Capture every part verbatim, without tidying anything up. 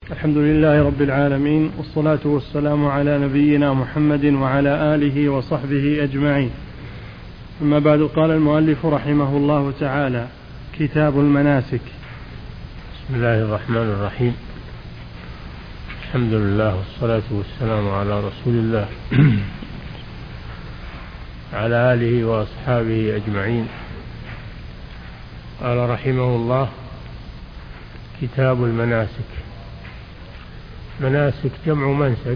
الحمد لله رب العالمين، والصلاة والسلام على نبينا محمد وعلى آله وصحبه أجمعين. أما بعد، قال المؤلف رحمه الله تعالى: كتاب المناسك. بسم الله الرحمن الرحيم. الحمد لله والصلاة والسلام على رسول الله على آله وأصحابه أجمعين. قال رحمه الله: كتاب المناسك. مناسك جمع منسك،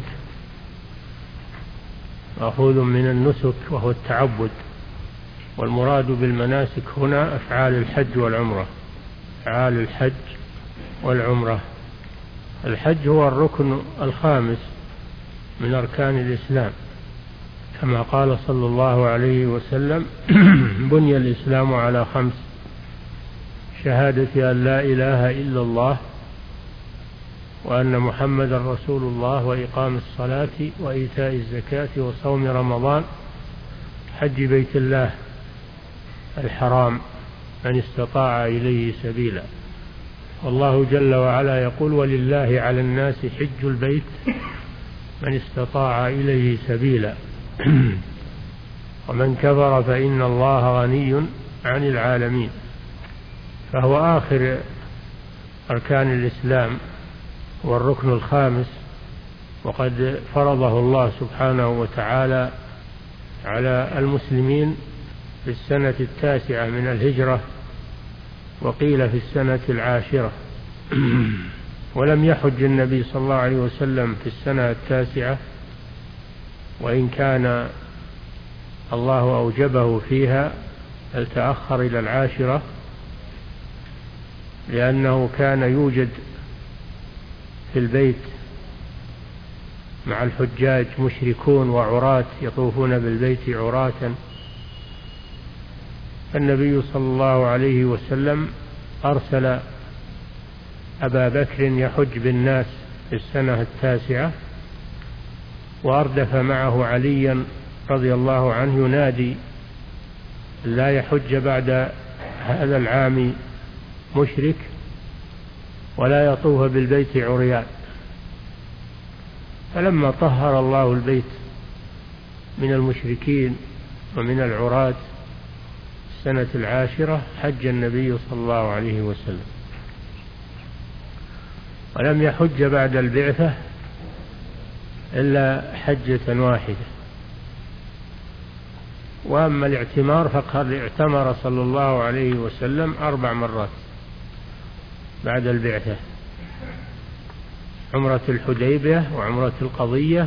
مأخوذ من النسك وهو التعبد، والمراد بالمناسك هنا أفعال الحج والعمرة. أفعال الحج والعمرة. الحج هو الركن الخامس من أركان الإسلام، كما قال صلى الله عليه وسلم: بني الإسلام على خمس: شهادة أن لا إله إلا الله وأن محمدا رسول الله، وإقام الصلاة وإيتاء الزكاة وصوم رمضان، حج بيت الله الحرام من استطاع إليه سبيلا. والله جل وعلا يقول: ولله على الناس حج البيت من استطاع إليه سبيلا ومن كفر فإن الله غني عن العالمين. فهو آخر أركان الإسلام والركن الخامس، وقد فرضه الله سبحانه وتعالى على المسلمين في السنة التاسعة من الهجرة، وقيل في السنة العاشرة. ولم يحج النبي صلى الله عليه وسلم في السنة التاسعة، وإن كان الله أوجبه فيها، بل تأخر إلى العاشرة، لأنه كان يوجد في البيت مع الحجاج مشركون وعراة يطوفون بالبيت عراة. النبي صلى الله عليه وسلم أرسل أبا بكر يحج بالناس في السنة التاسعة، وأردف معه عليا رضي الله عنه ينادي: لا يحج بعد هذا العام مشرك ولا يطوف بالبيت عريان. فلما طهر الله البيت من المشركين ومن العراة السنة العاشرة، حج النبي صلى الله عليه وسلم، ولم يحج بعد البعثة إلا حجة واحدة. وأما الاعتمار فقد اعتمر صلى الله عليه وسلم أربع مرات بعد البعثة: عمرة الحديبية، وعمرة القضية،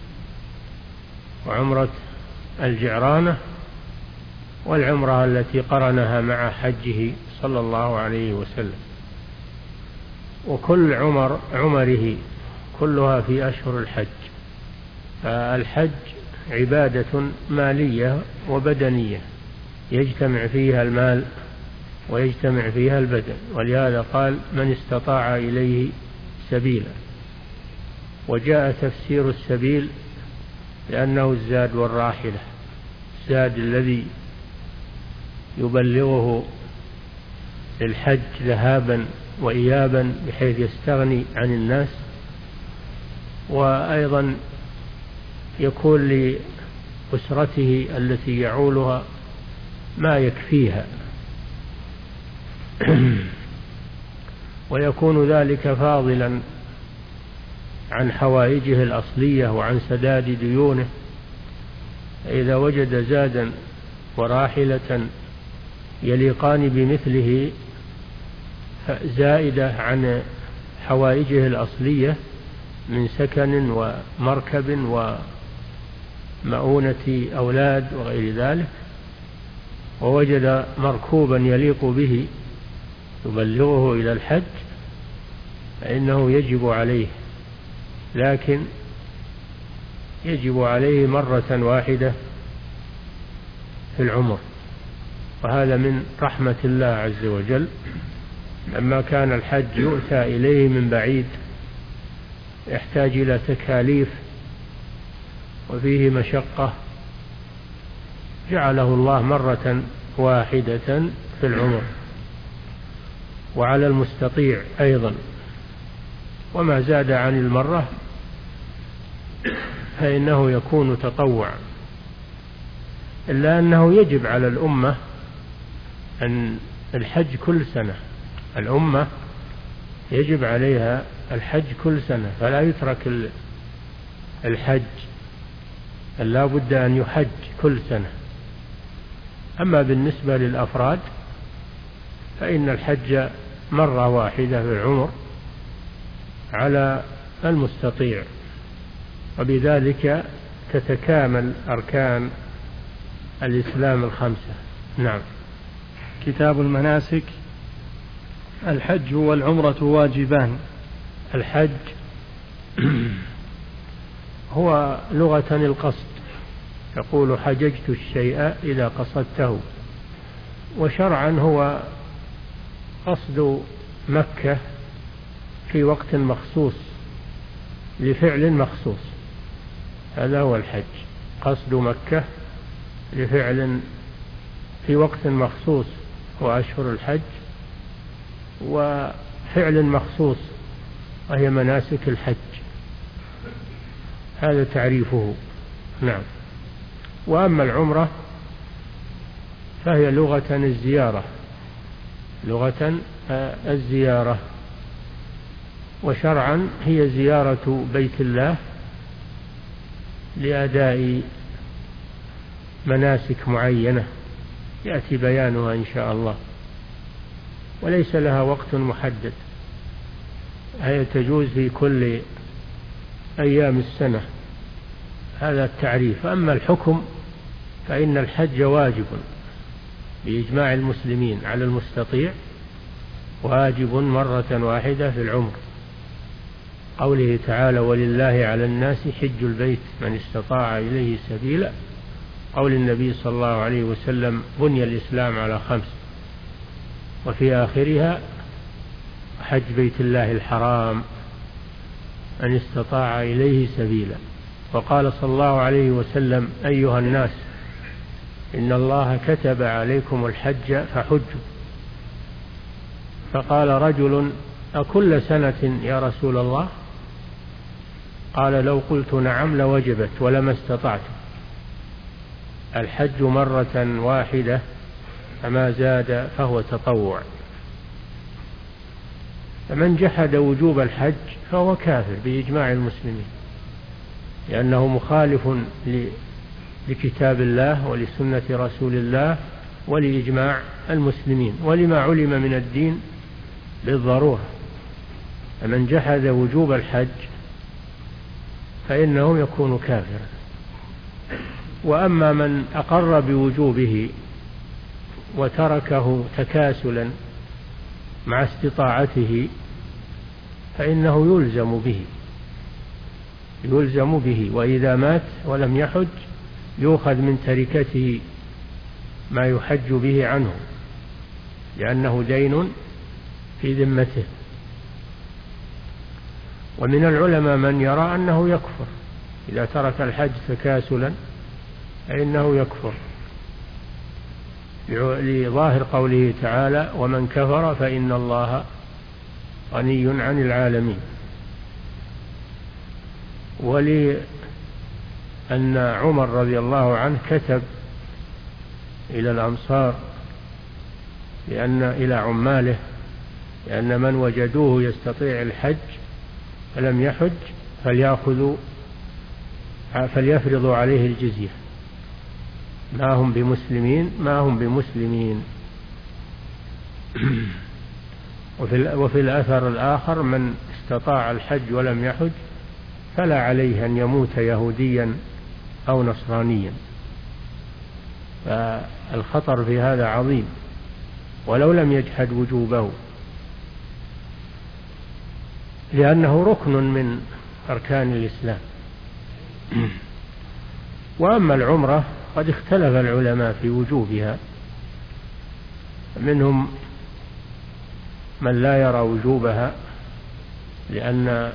وعمرة الجعرانة، والعمرة التي قرنها مع حجه صلى الله عليه وسلم. وكل عمر عمره كلها في أشهر الحج. فالحج عبادة مالية وبدنية، يجتمع فيها المال ويجتمع فيها البدن، ولهذا قال: من استطاع إليه سبيلا. وجاء تفسير السبيل لأنه الزاد والراحلة، الزاد الذي يبلغه للحج ذهابا وإيابا بحيث يستغني عن الناس، وأيضا يكون لأسرته التي يعولها ما يكفيها ويكون ذلك فاضلا عن حوائجه الأصلية وعن سداد ديونه. إذا وجد زادا وراحلة يليقان بمثله زائدة عن حوائجه الأصلية من سكن ومركب ومؤونة أولاد وغير ذلك، ووجد مركوبا يليق به يبلغه إلى الحج، فإنه يجب عليه، لكن يجب عليه مرة واحدة في العمر. وهذا من رحمة الله عز وجل، لما كان الحج يؤتى إليه من بعيد يحتاج إلى تكاليف وفيه مشقة، جعله الله مرة واحدة في العمر. وعلى المستطيع أيضا وما زاد عن المرة فإنه يكون تطوع، إلا أنه يجب على الأمة أن الحج كل سنة. الأمة يجب عليها الحج كل سنة، فلا يترك الحج، لا بد أن يحج كل سنة. أما بالنسبة للأفراد فإن الحج مرة واحدة في العمر على المستطيع، وبذلك تتكامل أركان الإسلام الخمسة. نعم. كتاب المناسك. الحج والعمرة واجبان. الحج هو لغة القصد، يقول حججت الشيء إذا قصدته، وشرعا هو قصد مكة في وقت مخصوص لفعل مخصوص، هذا هو الحج، قصد مكة لفعل في وقت مخصوص وأشهر الحج، وفعل مخصوص وهي مناسك الحج، هذا تعريفه. نعم. وأما العمرة فهي لغة الزيارة، لغة الزيارة، وشرعا هي زيارة بيت الله لأداء مناسك معينة يأتي بيانها إن شاء الله، وليس لها وقت محدد، هي تجوز في كل أيام السنة، هذا التعريف. أما الحكم فإن الحج واجب بإجماع المسلمين على المستطيع، واجب مرة واحدة في العمر، قوله تعالى ولله على الناس حج البيت من استطاع إليه سبيلا، قول النبي صلى الله عليه وسلم بني الإسلام على خمس، وفي آخرها حج بيت الله الحرام من استطاع إليه سبيلا. وقال صلى الله عليه وسلم أيها الناس إن الله كتب عليكم الحج فحجوا. فقال رجل أكل سنة يا رسول الله؟ قال لو قلت نعم لوجبت ولما استطعت. الحج مرة واحدة فما زاد فهو تطوع. فمن جحد وجوب الحج فهو كافر بإجماع المسلمين، لأنه مخالف لكتاب الله ولسنة رسول الله ولإجماع المسلمين ولما علم من الدين بالضرورة. فمن جحد وجوب الحج فإنه يكون كافرا. وأما من أقر بوجوبه وتركه تكاسلا مع استطاعته فإنه يلزم به يلزم به وإذا مات ولم يحج يؤخذ من تركته ما يحج به عنه، لأنه دين في ذمته. ومن العلماء من يرى أنه يكفر إذا ترك الحج تكاسلا، فإنه يكفر لظاهر قوله تعالى ومن كفر فإن الله غني عن العالمين. ولأن عمر رضي الله عنه كتب إلى الأنصار لأن إلى عماله لأن من وجدوه يستطيع الحج فلم يحج فليأخذوا فليفرضوا عليه الجزية، ما هم بمسلمين ما هم بمسلمين. وفي, وفي الأثر الآخر من استطاع الحج ولم يحج فلا عليه أن يموت يهوديا أو نصرانيا. فالخطر في هذا عظيم ولو لم يجحد وجوبه، لأنه ركن من أركان الإسلام. وأما العمرة قد اختلف العلماء في وجوبها، منهم من لا يرى وجوبها لأن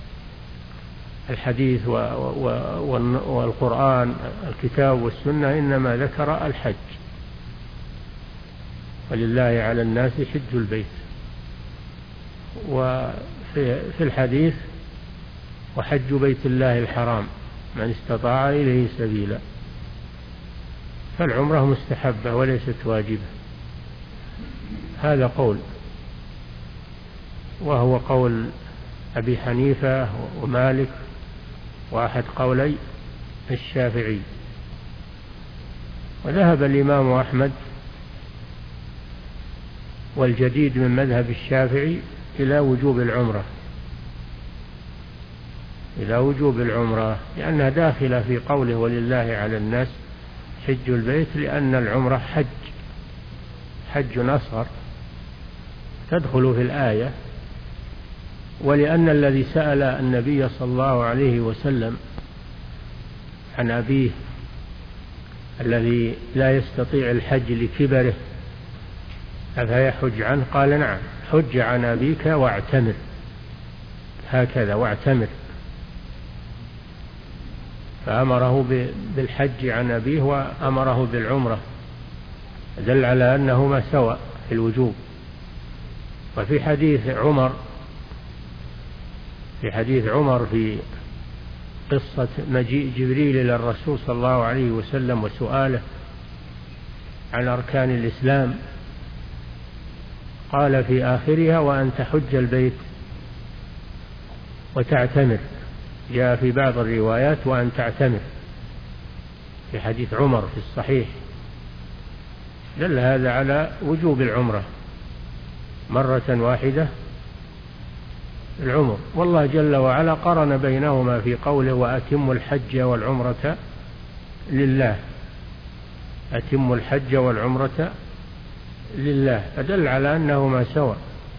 الحديث والقرآن الكتاب والسنة إنما ذكر الحج، ولله على الناس حج البيت. في الحديث وحج بيت الله الحرام من استطاع إليه سبيلا، فالعمرة مستحبة وليست واجبة. هذا قول، وهو قول أبي حنيفة ومالك وأحد قولي الشافعي. وذهب الإمام أحمد والجديد من مذهب الشافعي إلى وجوب العمرة إلى وجوب العمرة لأنها داخلة في قوله ولله على الناس حج البيت، لأن العمرة حج حج أصغر تدخل في الآية، ولأن الذي سأل النبي صلى الله عليه وسلم عن أبيه الذي لا يستطيع الحج لكبره أفيحج عنه، قال نعم حج عن أبيك واعتمر، هكذا واعتمر، فأمره بالحج عن أبيه وأمره بالعمرة، دل على أنهما سواء في الوجوب. وفي حديث عمر في حديث عمر في قصة مجيء جبريل إلى الرسول صلى الله عليه وسلم وسؤاله عن أركان الإسلام، قال في آخرها وأن تحج البيت وتعتمر، جاء في بعض الروايات وأن تعتمر في حديث عمر في الصحيح، دل هذا على وجوب العمرة مرة واحدة العمر. والله جل وعلا قرن بينهما في قوله وأتم الحج والعمرة لله، أتم الحج والعمرة لله، فدل على أنهما سواء.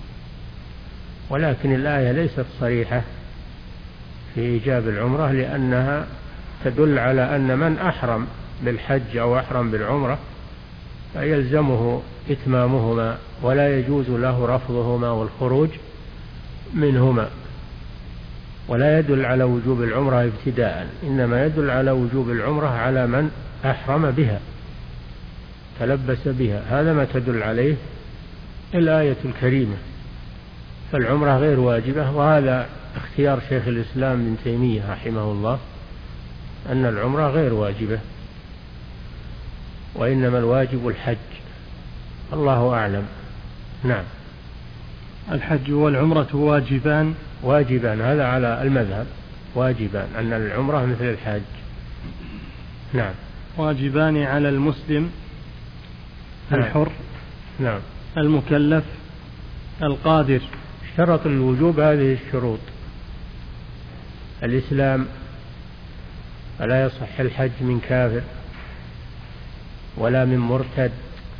ولكن الآية ليست صريحة في إيجاب العمرة، لأنها تدل على أن من أحرم بالحج أو أحرم بالعمرة فيلزمه إتمامهما ولا يجوز له رفضهما والخروج منهما، ولا يدل على وجوب العمرة ابتداء، إنما يدل على وجوب العمرة على من أحرم بها تلبس بها، هذا ما تدل عليه الآية الكريمة. فالعمرة غير واجبة، وهذا اختيار شيخ الإسلام ابن تيمية رحمه الله أن العمرة غير واجبة، وإنما الواجب الحج، الله أعلم. نعم. الحج والعمرة واجبان واجبان هذا على المذهب، واجبان أن العمرة مثل الحج. نعم. واجبان على المسلم الحر نعم المكلف القادر. اشترط الوجوب هذه الشروط: الإسلام، فلا يصح الحج من كافر ولا من مرتد،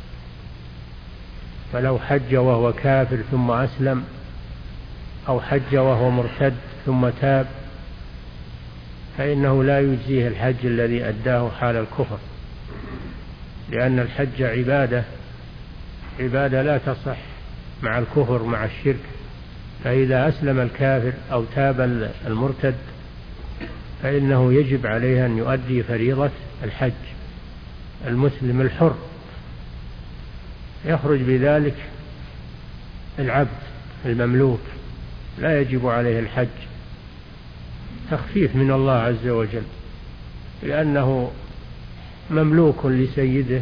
فلو حج وهو كافر ثم أسلم أو حج وهو مرتد ثم تاب فإنه لا يجزيه الحج الذي أداه حال الكفر، لأن الحج عبادة عبادة لا تصح مع الكفر مع الشرك، فإذا أسلم الكافر أو تاب المرتد فإنه يجب عليه أن يؤدي فريضة الحج. المسلم الحر يخرج بذلك العبد المملوك لا يجب عليه الحج، تخفيف من الله عز وجل، لأنه مملوك لسيده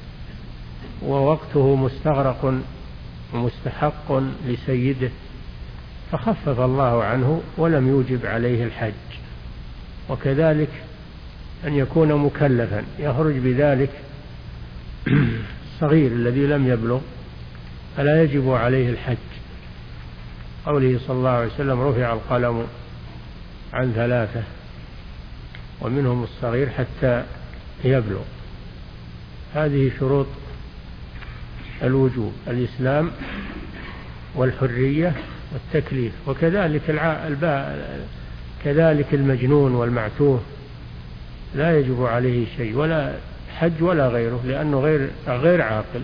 ووقته مستغرق ومستحق لسيده، فخفف الله عنه ولم يوجب عليه الحج. وكذلك أن يكون مكلفا يخرج بذلك الصغير الذي لم يبلغ فلا يجب عليه الحج، قوله صلى الله عليه وسلم رفع القلم عن ثلاثة ومنهم الصغير حتى يبلغ. هذه شروط الوجوب: الإسلام والحرية والتكليف. وكذلك الباء كذلك المجنون والمعتوه لا يجب عليه شيء، ولا حج ولا غيره، لأنه غير غير عاقل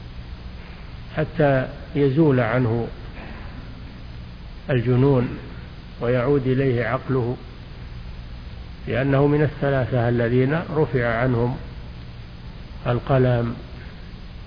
حتى يزول عنه الجنون ويعود إليه عقله، لأنه من الثلاثة الذين رفع عنهم القلم.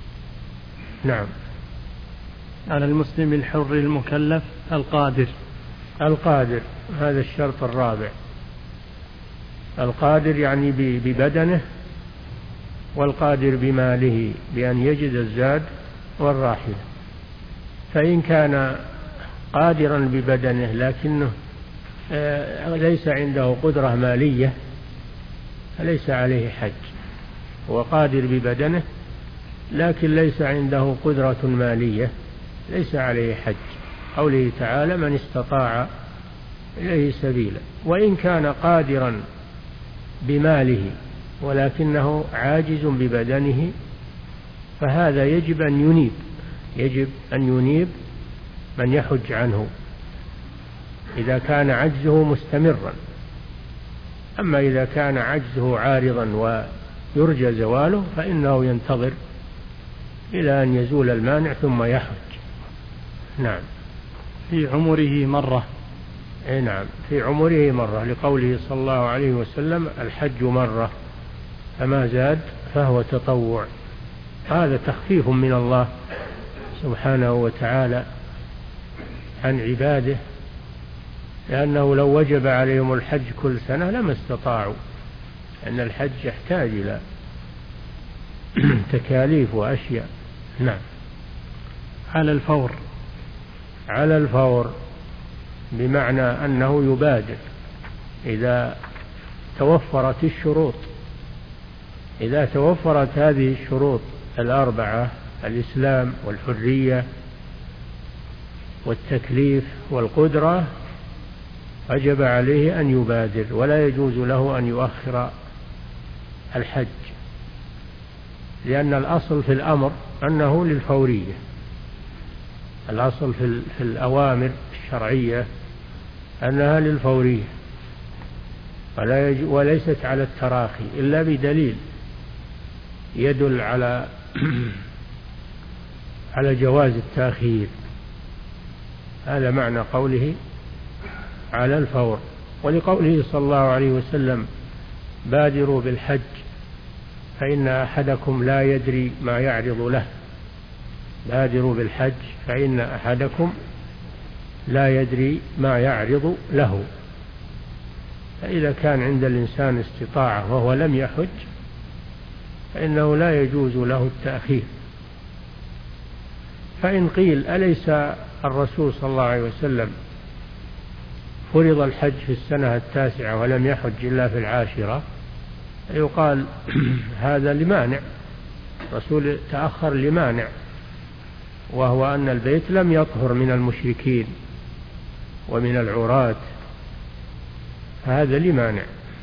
نعم. على المسلم الحر المكلف القادر. القادر، هذا الشرط الرابع. القادر يعني ببدنه، والقادر بماله بأن يجد الزاد والراحلة. فإن كان قادرا ببدنه لكنه ليس عنده قدرة مالية فليس عليه حج. هو قادر ببدنه لكن ليس عنده قدرة مالية ليس عليه حج. قوله تعالى: من استطاع إليه سبيلا. وإن كان قادرا بماله ولكنه عاجز ببدنه فهذا يجب أن ينيب يجب أن ينيب من يحج عنه إذا كان عجزه مستمرا. أما إذا كان عجزه عارضا ويرجى زواله فإنه ينتظر إلى أن يزول المانع ثم يحج. نعم. في عمره مرة. إيه نعم، في عمره مرة، لقوله صلى الله عليه وسلم: الحج مرة فما زاد فهو تطوع. هذا تخفيف من الله سبحانه وتعالى عن عباده، لأنه لو وجب عليهم الحج كل سنة لما استطاعوا، أن الحج يحتاج إلى تكاليف وأشياء. نعم. على الفور. على الفور بمعنى أنه يبادر إذا توفرت الشروط. إذا توفرت هذه الشروط الأربعة: الإسلام والحرية والتكليف والقدرة، وجب عليه أن يبادر، ولا يجوز له أن يؤخر الحج، لأن الأصل في الأمر أنه للفورية. الأصل في الأوامر الشرعية أنها للفورية ولا يج... وليست على التراخي إلا بدليل يدل على على جواز التأخير. هذا معنى قوله على الفور. ولقوله صلى الله عليه وسلم: بادروا بالحج فإن أحدكم لا يدري ما يعرض له. بادروا بالحج فإن أحدكم لا يدري ما يعرض له. فإذا كان عند الإنسان استطاعة وهو لم يحج فإنه لا يجوز له التأخير. فإن قيل: أليس الرسول صلى الله عليه وسلم فرض الحج في السنة التاسعة ولم يحج إلا في العاشرة؟ يقال: هذا لمانع، الرسول تأخر لمانع، وهو أن البيت لم يطهر من المشركين ومن العراة، هذا لمانع.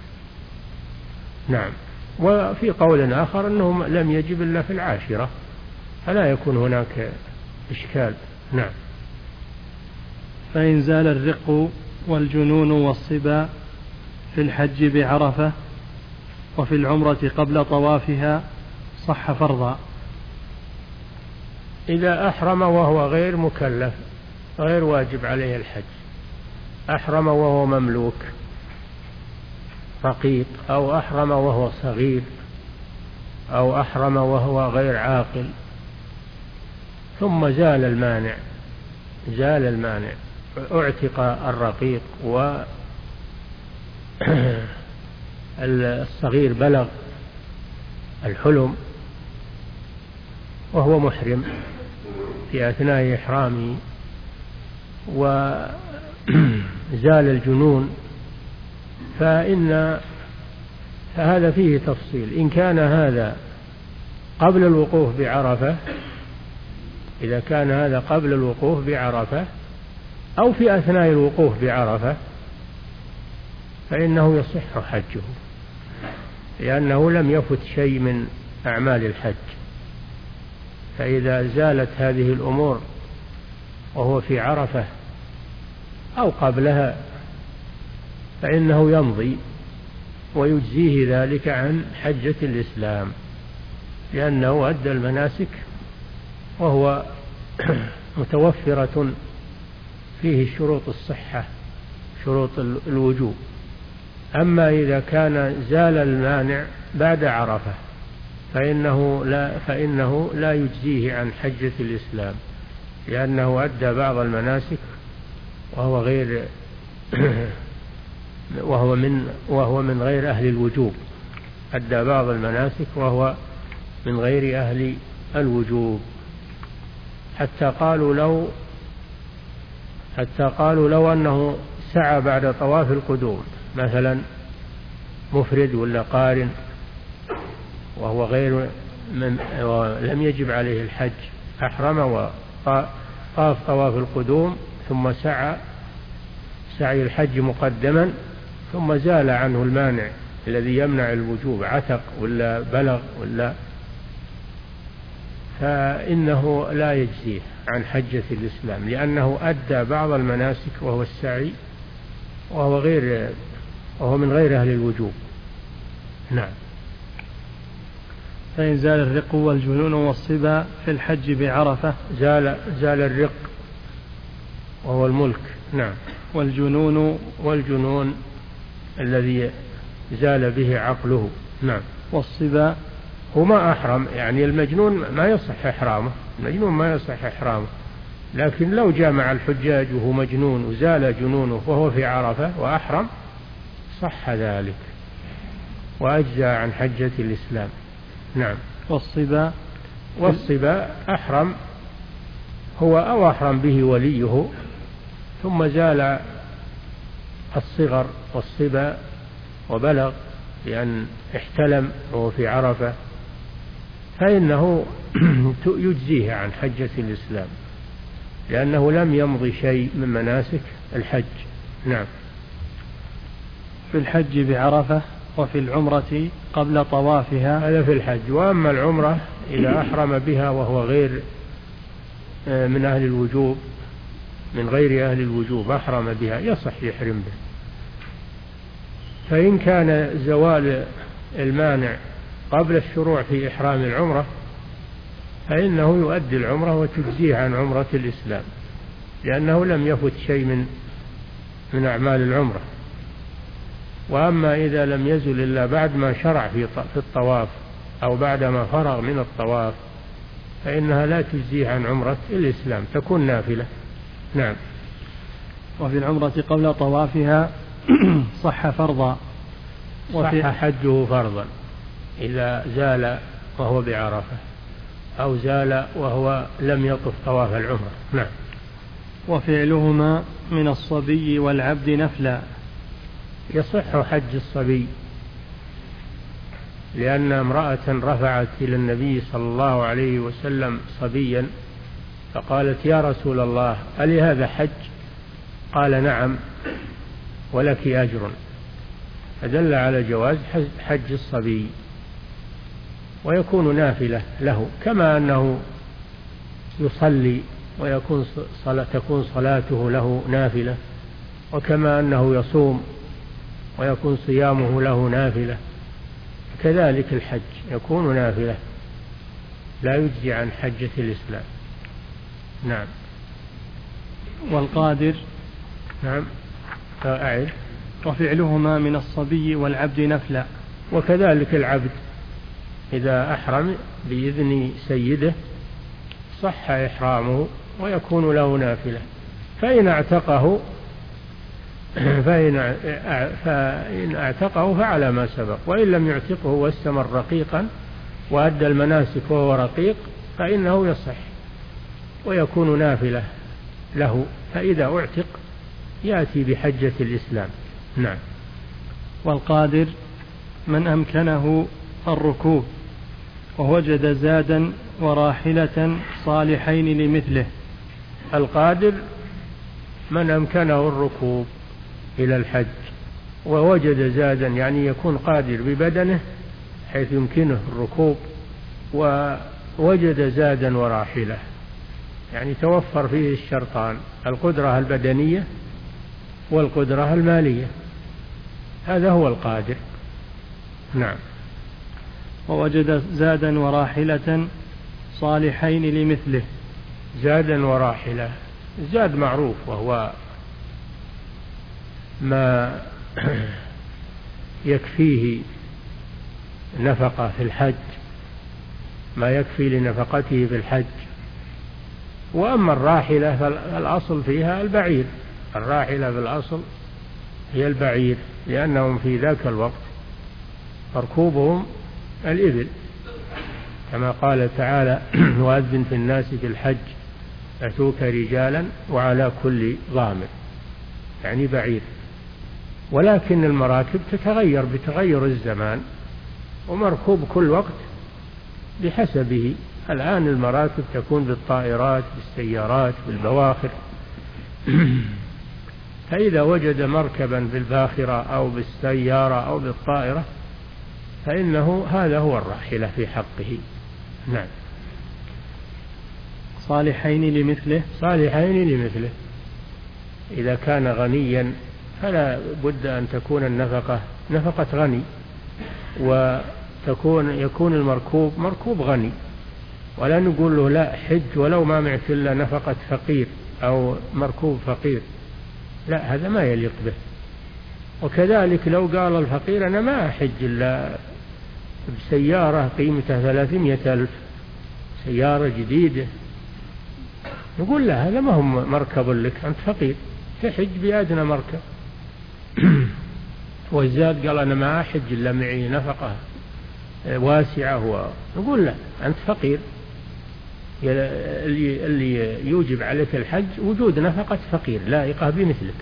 نعم. وفي قول آخر أنه لم يجب إلا في العاشرة، فلا يكون هناك إشكال. نعم. فإن زال الرق والجنون والصبا في الحج بعرفة وفي العمرة قبل طوافها صح فرضا. إذا أحرم وهو غير مكلف غير واجب عليه الحج، أحرم وهو مملوك رقيق، أو أحرم وهو صغير، أو أحرم وهو غير عاقل، ثم زال المانع زال المانع اعتق الرقيق والصغير بلغ الحلم وهو محرم في أثناء إحرامه، وزال الجنون، فإن فهذا فيه تفصيل. إن كان هذا قبل الوقوف بعرفة، إذا كان هذا قبل الوقوف بعرفة أو في أثناء الوقوف بعرفة فإنه يصح حجه، لأنه لم يفت شيء من أعمال الحج. فإذا زالت هذه الأمور وهو في عرفة أو قبلها فإنه يمضي ويجزيه ذلك عن حجة الإسلام، لأنه أدى المناسك وهو متوفرة فيه شروط الصحة شروط الوجوب. أما إذا كان زال المانع بعد عرفة فإنه لا, فإنه لا يجزيه عن حجة الإسلام، لأنه أدى بعض المناسك وهو غير وهو من وهو من غير أهل الوجوب، أدى بعض المناسك وهو من غير أهل الوجوب، حتى قالوا لو حتى قالوا لو أنه سعى بعد طواف القدوم مثلا مفرد ولا قارن وهو غير من ولم يجب عليه الحج، أحرم وطاف طواف القدوم ثم سعى سعي الحج مقدما، ثم زال عنه المانع الذي يمنع الوجوب، عتق ولا بلغ ولا، فإنه لا يجزيه عن حجة الإسلام، لأنه أدى بعض المناسك وهو السعي وهو غير وهو من غير أهل الوجوب. نعم. فإن زال الرق والجنون والصبا في الحج بعرفة زال زال الرق وهو الملك. نعم. والجنون والجنون الذي زال به عقله. نعم. والصبا هو ما أحرم، يعني المجنون ما يصح إحرامه، المجنون ما يصح إحرامه، لكن لو جامع الحجاج وهو مجنون وزال جنونه وهو في عرفة وأحرم صح ذلك وأجزى عن حجة الإسلام. نعم. والصبا والصبا أحرم هو أو أحرم به وليه ثم زال الصغر والصبا وبلغ لأن احتلم وهو في عرفة، فإنه يجزيه عن حجة الإسلام لأنه لم يمضي شيء من مناسك الحج. نعم. في الحج بعرفة وفي العمرة قبل طوافها، هذا في الحج. وأما العمرة إذا أحرم بها وهو غير من أهل الوجوب، من غير أهل الوجوب أحرم بها يصح يحرم به، فإن كان زوال المانع قبل الشروع في إحرام العمرة فإنه يؤدي العمرة وتجزيه عن عمرة الإسلام، لأنه لم يفت شيء من من أعمال العمرة. وأما إذا لم يزل إلا بعد ما شرع في الطواف أو بعدما فرغ من الطواف فإنها لا تجزيه عن عمرة الإسلام، تكون نافلة. نعم. وفي العمرة قبل طوافها صح فرضا، صح حجه فرضا إذا زال وهو بعرفة أو زال وهو لم يطف طواف العمرة. نعم. وفعلهما من الصبي والعبد نفلا. يصح حج الصبي لأن امرأة رفعت إلى النبي صلى الله عليه وسلم صبيا فقالت يا رسول الله ألي هذا حج؟ قال نعم ولك أجر، فدل على جواز حج الصبي ويكون نافلة له، كما أنه يصلي ويكون صلاة تكون صلاته له نافلة، وكما أنه يصوم ويكون صيامه له نافلة، كذلك الحج يكون نافلة لا يجزي عن حجة الإسلام. نعم. والقادر. نعم. أعد. وفعلهما من الصبي والعبد نفلا. وكذلك العبد إذا أحرم بإذن سيده صح إحرامه ويكون له نافلة، فإن اعتقه فإن فإن اعتقه فعلى ما سبق، وإن لم يعتقه واستمر رقيقا وأدى المناسك وهو رقيق فإنه يصح ويكون نافلة له، فإذا اعتق يأتي بحجة الإسلام. نعم. والقادر من أمكنه الركوب ووجد زادا وراحلة صالحين لمثله. القادر من أمكنه الركوب إلى الحج ووجد زادا، يعني يكون قادر ببدنه حيث يمكنه الركوب، ووجد زادا وراحلة، يعني توفر فيه الشرطان، القدرة البدنية والقدرة المالية، هذا هو القادر. نعم. ووجد زادا وراحلة صالحين لمثله. زادا وراحلة، زاد معروف وهو ما يكفيه نفقة في الحج، ما يكفي لنفقته في الحج. وأما الراحلة فالأصل فيها البعير، الراحلة في الأصل هي البعير، لأنهم في ذاك الوقت مركوبهم الإبل، كما قال تعالى وأذن في الناس في الحج يأتوك رجالا وعلى كل ضامر، يعني بعير. ولكن المراكب تتغير بتغير الزمان، ومركوب كل وقت بحسبه. الآن المراكب تكون بالطائرات بالسيارات بالبواخر فإذا وجد مركبا بالباخرة أو بالسيارة أو بالطائرة فإنه هذا هو الراحلة في حقه. نعم. صالحين لمثله صالحين لمثله إذا كان غنيا فلا بد أن تكون النفقة نفقة غني، وتكون يكون المركوب مركوب غني، ولا نقول له لا حج ولو ما معك إلا نفقة فقير أو مركوب فقير، لا، هذا ما يليق به. وكذلك لو قال الفقير أنا ما أحج إلا بسيارة قيمتها ثلاثمائة ألف، سيارة جديدة، نقول لا، هذا ما هو مركب لك، أنت فقير، تحج بأدنى مركب. والزاد قال أنا ما أحج إلا معي نفقة واسعة، نقول لا، أنت فقير، اللي, اللي يوجب عليك الحج وجود نفقة فقير لائقة بمثلك،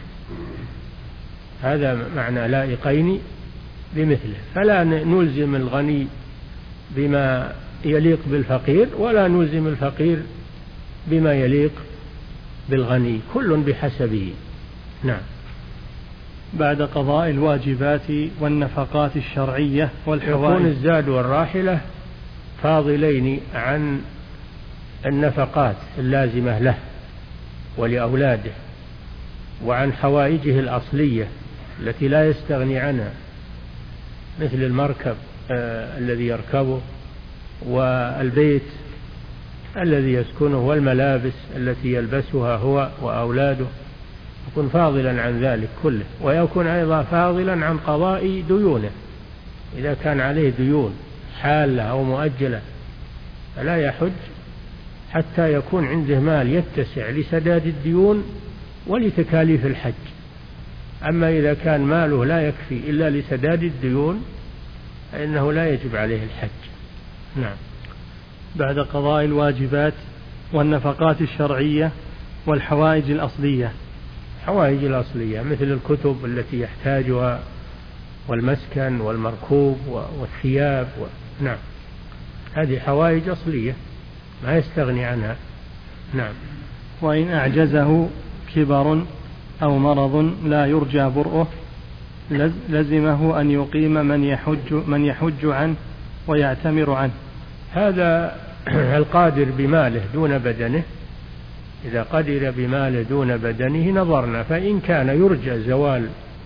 هذا معنى لائقين بمثله. فلا نلزم الغني بما يليق بالفقير، ولا نلزم الفقير بما يليق بالغني، كل بحسبه. نعم. بعد قضاء الواجبات والنفقات الشرعية والحوائج يكون الزاد والراحلة فاضلين عن النفقات اللازمة له ولأولاده، وعن حوائجه الأصلية التي لا يستغني عنها، مثل المركب آه الذي يركبه، والبيت الذي يسكنه، والملابس التي يلبسها هو وأولاده، يكون فاضلا عن ذلك كله. ويكون أيضا فاضلا عن قضاء ديونه، إذا كان عليه ديون حالة أو مؤجلة فلا يحج حتى يكون عنده مال يتسع لسداد الديون ولتكاليف الحج. أما إذا كان ماله لا يكفي إلا لسداد الديون فإنه لا يجب عليه الحج. نعم. بعد قضاء الواجبات والنفقات الشرعية والحوائج الأصلية. حوائج الأصلية مثل الكتب التي يحتاجها والمسكن والمركوب والثياب و... نعم، هذه حوائج أصلية ما يستغني عنها. نعم. وإن أعجزه كبر أو مرض لا يرجى برؤه لزمه أن يقيم من يحج, من يحج عنه ويعتمر عنه. هذا القادر بماله دون بدنه، إذا قدر بماله دون بدنه نظرنا، فإن كان يرجى زوال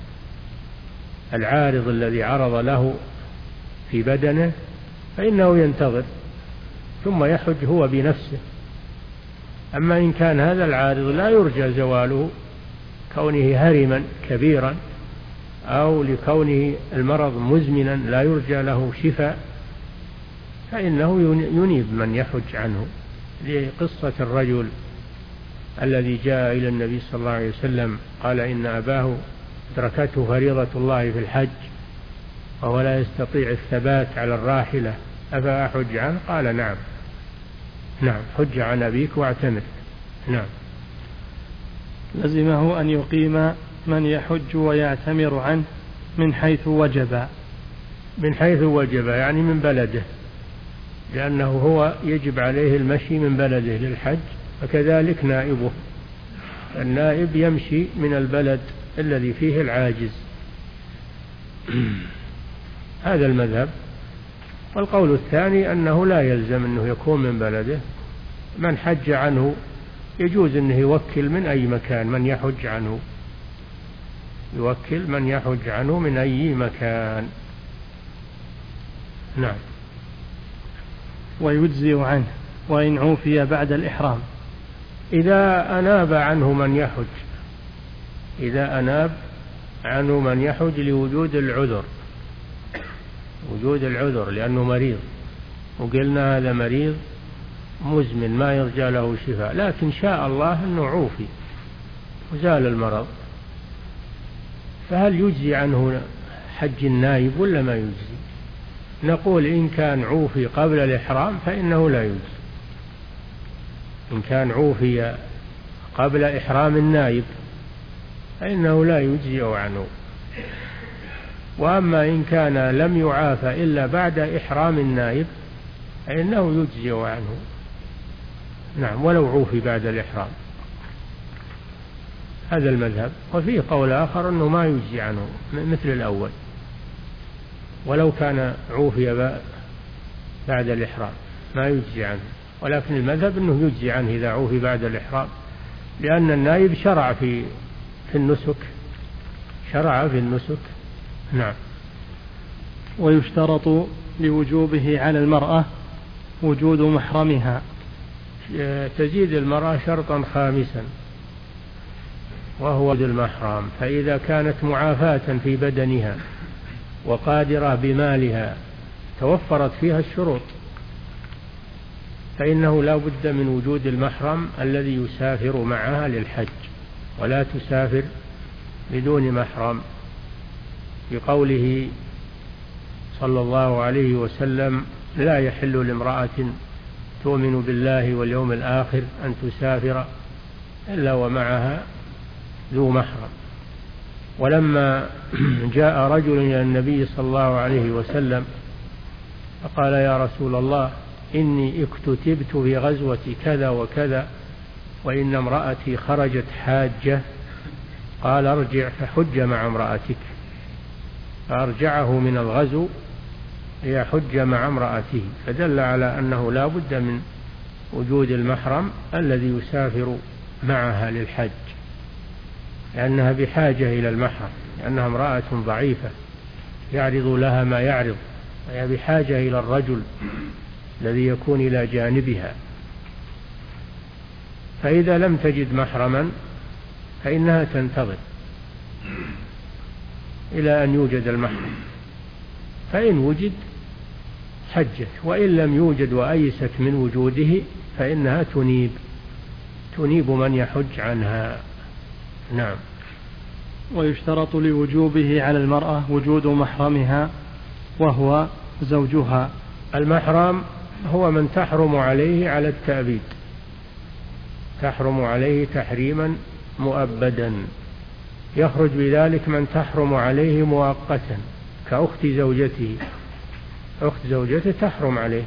العارض الذي عرض له في بدنه فإنه ينتظر ثم يحج هو بنفسه. أما إن كان هذا العارض لا يرجى زواله، كونه هرما كبيرا أو لكونه المرض مزمنا لا يرجى له شفاء، فإنه ينيب من يحج عنه، لقصة الرجل الذي جاء إلى النبي صلى الله عليه وسلم قال إن أباه أدركته فريضة الله في الحج وهو لا يستطيع الثبات على الراحلة، أفأحج عنه؟ قال نعم نعم حج عن أبيك واعتمر. نعم. لزمه أن يقيم من يحج ويعتمر عنه من حيث وجب. من حيث وجب يعني من بلده، لأنه هو يجب عليه المشي من بلده للحج، وكذلك نائبه، النائب يمشي من البلد الذي فيه العاجز. هذا المذهب. والقول الثاني أنه لا يلزم أنه يكون من بلده، من حج عنه يجوز أنه يوكل من أي مكان من يحج عنه، يوكل من يحج عنه من أي مكان. نعم. ويجزئ عنه وإن عوفي بعد الإحرام. إذا أناب عنه من يحج، إذا أناب عنه من يحج لوجود العذر، وجود العذر لأنه مريض، وقلنا هذا مريض مزمن ما يرجى له شفاء، لكن شاء الله أنه عوفي وزال المرض، فهل يجزي عنه حج النائب ولا ما يجزي؟ نقول إن كان عوفي قبل الإحرام فإنه لا يجزي، إن كان عوفي قبل إحرام النائب فإنه لا يجزي عنه. وأما إن كان لم يعافى إلا بعد إحرام النائب فإنه يجزي عنه، نعم، ولو عوفي بعد الإحرام. هذا المذهب. وفيه قول آخر أنه ما يجزي عنه مثل الأول ولو كان عوفي بعد الإحرام ما يجزي عنه، ولكن المذهب أنه يجزي عنه إذا عوفي بعد الإحرام، لأن النائب شرع في في النسك شرع في النسك. نعم. ويشترط لوجوبه على المرأة وجود محرمها. تزيد المرأة شرطا خامسا وهو المحرم، فإذا كانت معافاة في بدنها وقادرة بمالها توفرت فيها الشروط فإنه لا بد من وجود المحرم الذي يسافر معها للحج، ولا تسافر بدون محرم، بقوله صلى الله عليه وسلم: لا يحل لامرأة تؤمن بالله واليوم الآخر أن تسافر إلا ومعها ذو محرم. ولما جاء رجل إلى النبي صلى الله عليه وسلم فقال: يا رسول الله، إني اكتتبت في غزوة كذا وكذا وإن امرأتي خرجت حاجة، قال: ارجع فحج مع امرأتك. فأرجعه من الغزو ليحج مع امرأته، فدل على أنه لا بد من وجود المحرم الذي يسافر معها للحج، لأنها بحاجة إلى المحرم، لأنها امرأة ضعيفة يعرض لها ما يعرض، وهي بحاجة إلى الرجل الذي يكون إلى جانبها. فإذا لم تجد محرما فإنها تنتظر إلى أن يوجد المحرم، فإن وجد حجت، وإن لم يوجد وأيست من وجوده فإنها تنيب تنيب من يحج عنها. نعم. ويشترط لوجوبه على المرأة وجود محرمها وهو زوجها. المحرم هو من تحرم عليه على التأبيد، تحرم عليه تحريما مؤبدا، يخرج بذلك من تحرم عليه مؤقتا كأخت زوجته، أخت زوجته تحرم عليه،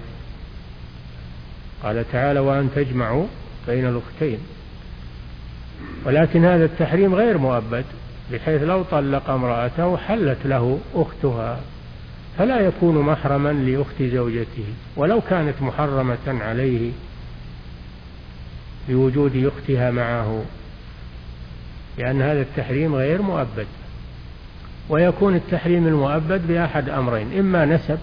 قال تعالى: وأن تجمعوا بين الأختين. ولكن هذا التحريم غير مؤبد، بحيث لو طلق امرأته حلت له أختها، فلا يكون محرما لأخت زوجته ولو كانت محرمة عليه بوجود أختها معه، لأن هذا التحريم غير مؤبد. ويكون التحريم المؤبد بأحد أمرين: إما نسب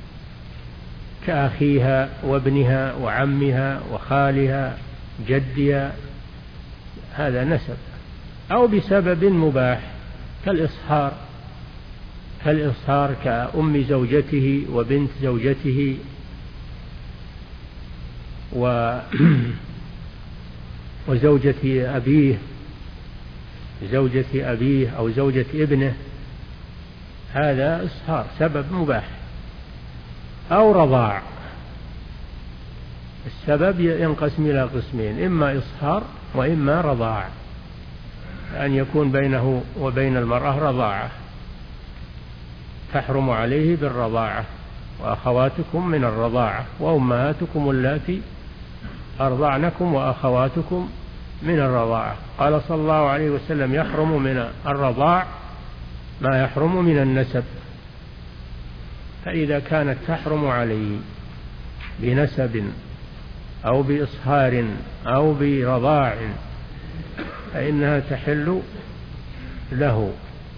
كأخيها وابنها وعمها وخالها جدها، هذا نسب، أو بسبب مباح كالإصهار كالإصهار كأم زوجته وبنت زوجته و وزوجة أبيه زوجة أبيه أو زوجة ابنه، هذا إصهار سبب مباح. أو رضاع، السبب ينقسم إلى قسمين: إما إصهار وإما رضاع، أن يكون بينه وبين المرأة رضاعة تحرم عليه بالرضاعة، وأخواتكم من الرضاعة وأمهاتكم اللاتي أرضعنكم وأخواتكم من الرضاعة. قال صلى الله عليه وسلم: يحرم من الرضاع ما يحرم من النسب. فإذا كانت تحرم عليه بنسب أو بإصهار أو برضاع فإنها تحل له،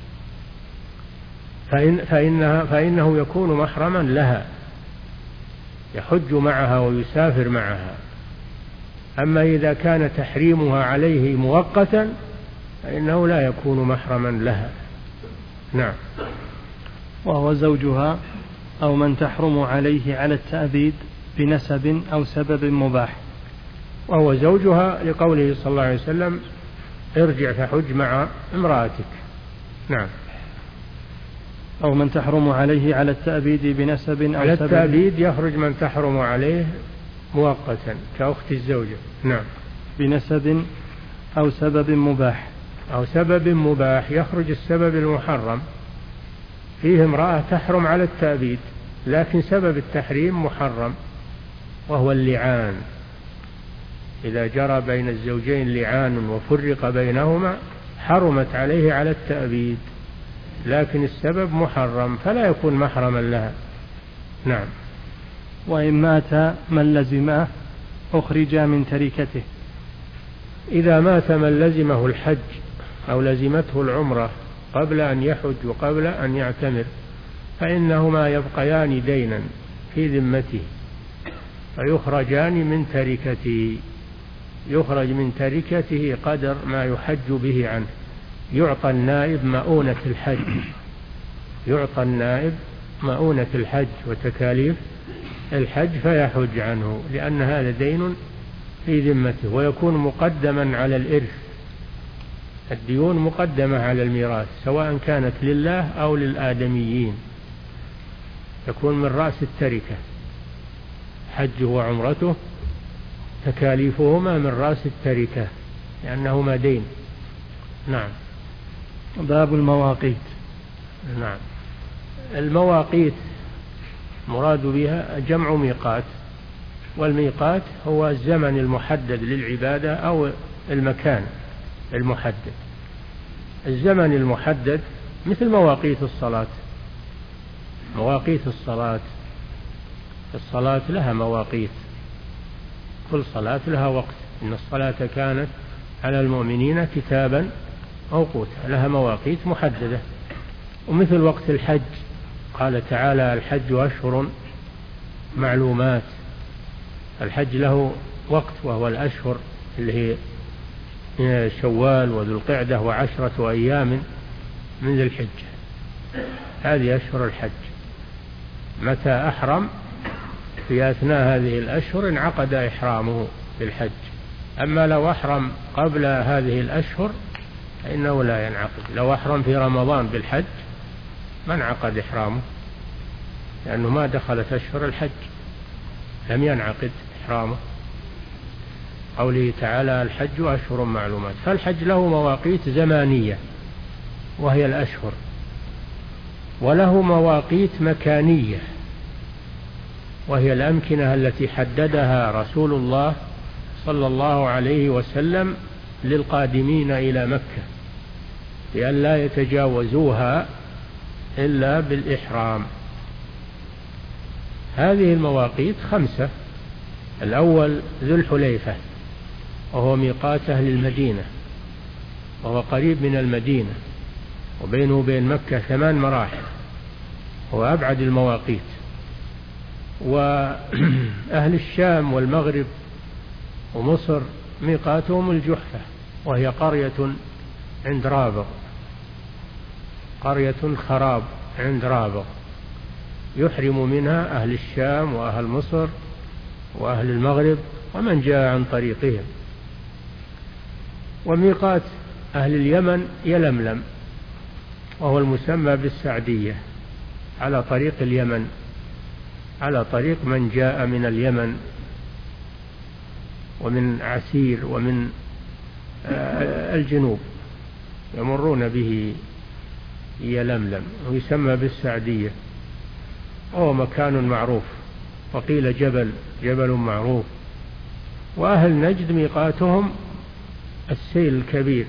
فإن فإنها فإنه يكون محرما لها، يحج معها ويسافر معها. أما إذا كان تحريمها عليه مؤقتا فإنه لا يكون محرما لها. نعم. وهو زوجها أو من تحرم عليه على التأبيد بنسب أو سبب مباح. وهو زوجها لقوله صلى الله عليه وسلم: ارجع فحج مع امرأتك. نعم. أو من تحرم عليه على التأبيد بنسب أو على سبب. التأبيد يخرج من تحرم عليه مؤقتا كأخت الزوجة. نعم. بنسب أو سبب مباح. أو سبب مباح يخرج السبب المحرم. فيه امرأة تحرم على التأبيد لكن سبب التحريم محرم وهو اللعان. إذا جرى بين الزوجين لعان وفرق بينهما حرمت عليه على التأبيد لكن السبب محرم فلا يكون محرما لها. نعم. وإن مات من لزمه أخرج من تركته. إذا مات من لزمه الحج أو لزمته العمرة قبل أن يحج وقبل أن يعتمر فإنهما يبقيان دينا في ذمته فيخرجان من تركته. يخرج من تركته قدر ما يحج به عنه. يعطى النائب مؤونة الحج. يعطى النائب مؤونة الحج وتكاليف الحج فيحج عنه لأن هذا دين في ذمته ويكون مقدما على الإرث. الديون مقدمة على الميراث سواء كانت لله أو للآدميين يكون من رأس التركة. حجه وعمرته تكاليفهما من رأس التركة لأنهما دين. نعم. باب المواقيت. نعم. المواقيت مراد بها جمع ميقات والميقات هو الزمن المحدد للعبادة أو المكان المحدد. الزمن المحدد مثل مواقيت الصلاة. مواقيت الصلاة الصلاة لها مواقيت كل صلاة لها وقت. إن الصلاة كانت على المؤمنين كتابا موقوتا لها مواقيت محددة. ومثل وقت الحج قال تعالى الحج أشهر معلومات. الحج له وقت وهو الأشهر اللي هي شوال وذو القعدة وعشرة أيام من ذي الحجة. هذه أشهر الحج. متى أحرم في أثناء هذه الأشهر انعقد إحرامه بالحج. أما لو أحرم قبل هذه الأشهر فإنه لا ينعقد. لو أحرم في رمضان بالحج ما انعقد إحرامه لأنه ما دخلت أشهر الحج لم ينعقد إحرامه. قوله تعالى الحج أشهر معلومات. فالحج له مواقيت زمانية وهي الأشهر وله مواقيت مكانية وهي الأمكنة التي حددها رسول الله صلى الله عليه وسلم للقادمين إلى مكة لأن لا يتجاوزوها إلا بالإحرام. هذه المواقيت خمسة. الأول ذو الحليفة وهو ميقات أهل المدينة وهو قريب من المدينة وبينه وبين مكة ثمان مراحل هو أبعد المواقيت. وأهل الشام والمغرب ومصر ميقاتهم الجحفة وهي قرية عند رابغ قرية خراب عند رابغ يحرم منها أهل الشام وأهل مصر وأهل المغرب ومن جاء عن طريقهم. وميقات أهل اليمن يلملم وهو المسمى بالسعدية على طريق اليمن على طريق من جاء من اليمن ومن عسير ومن الجنوب يمرون به يلملم ويسمى بالسعدية وهو مكان معروف وقيل جبل جبل معروف. وأهل نجد ميقاتهم السيل الكبير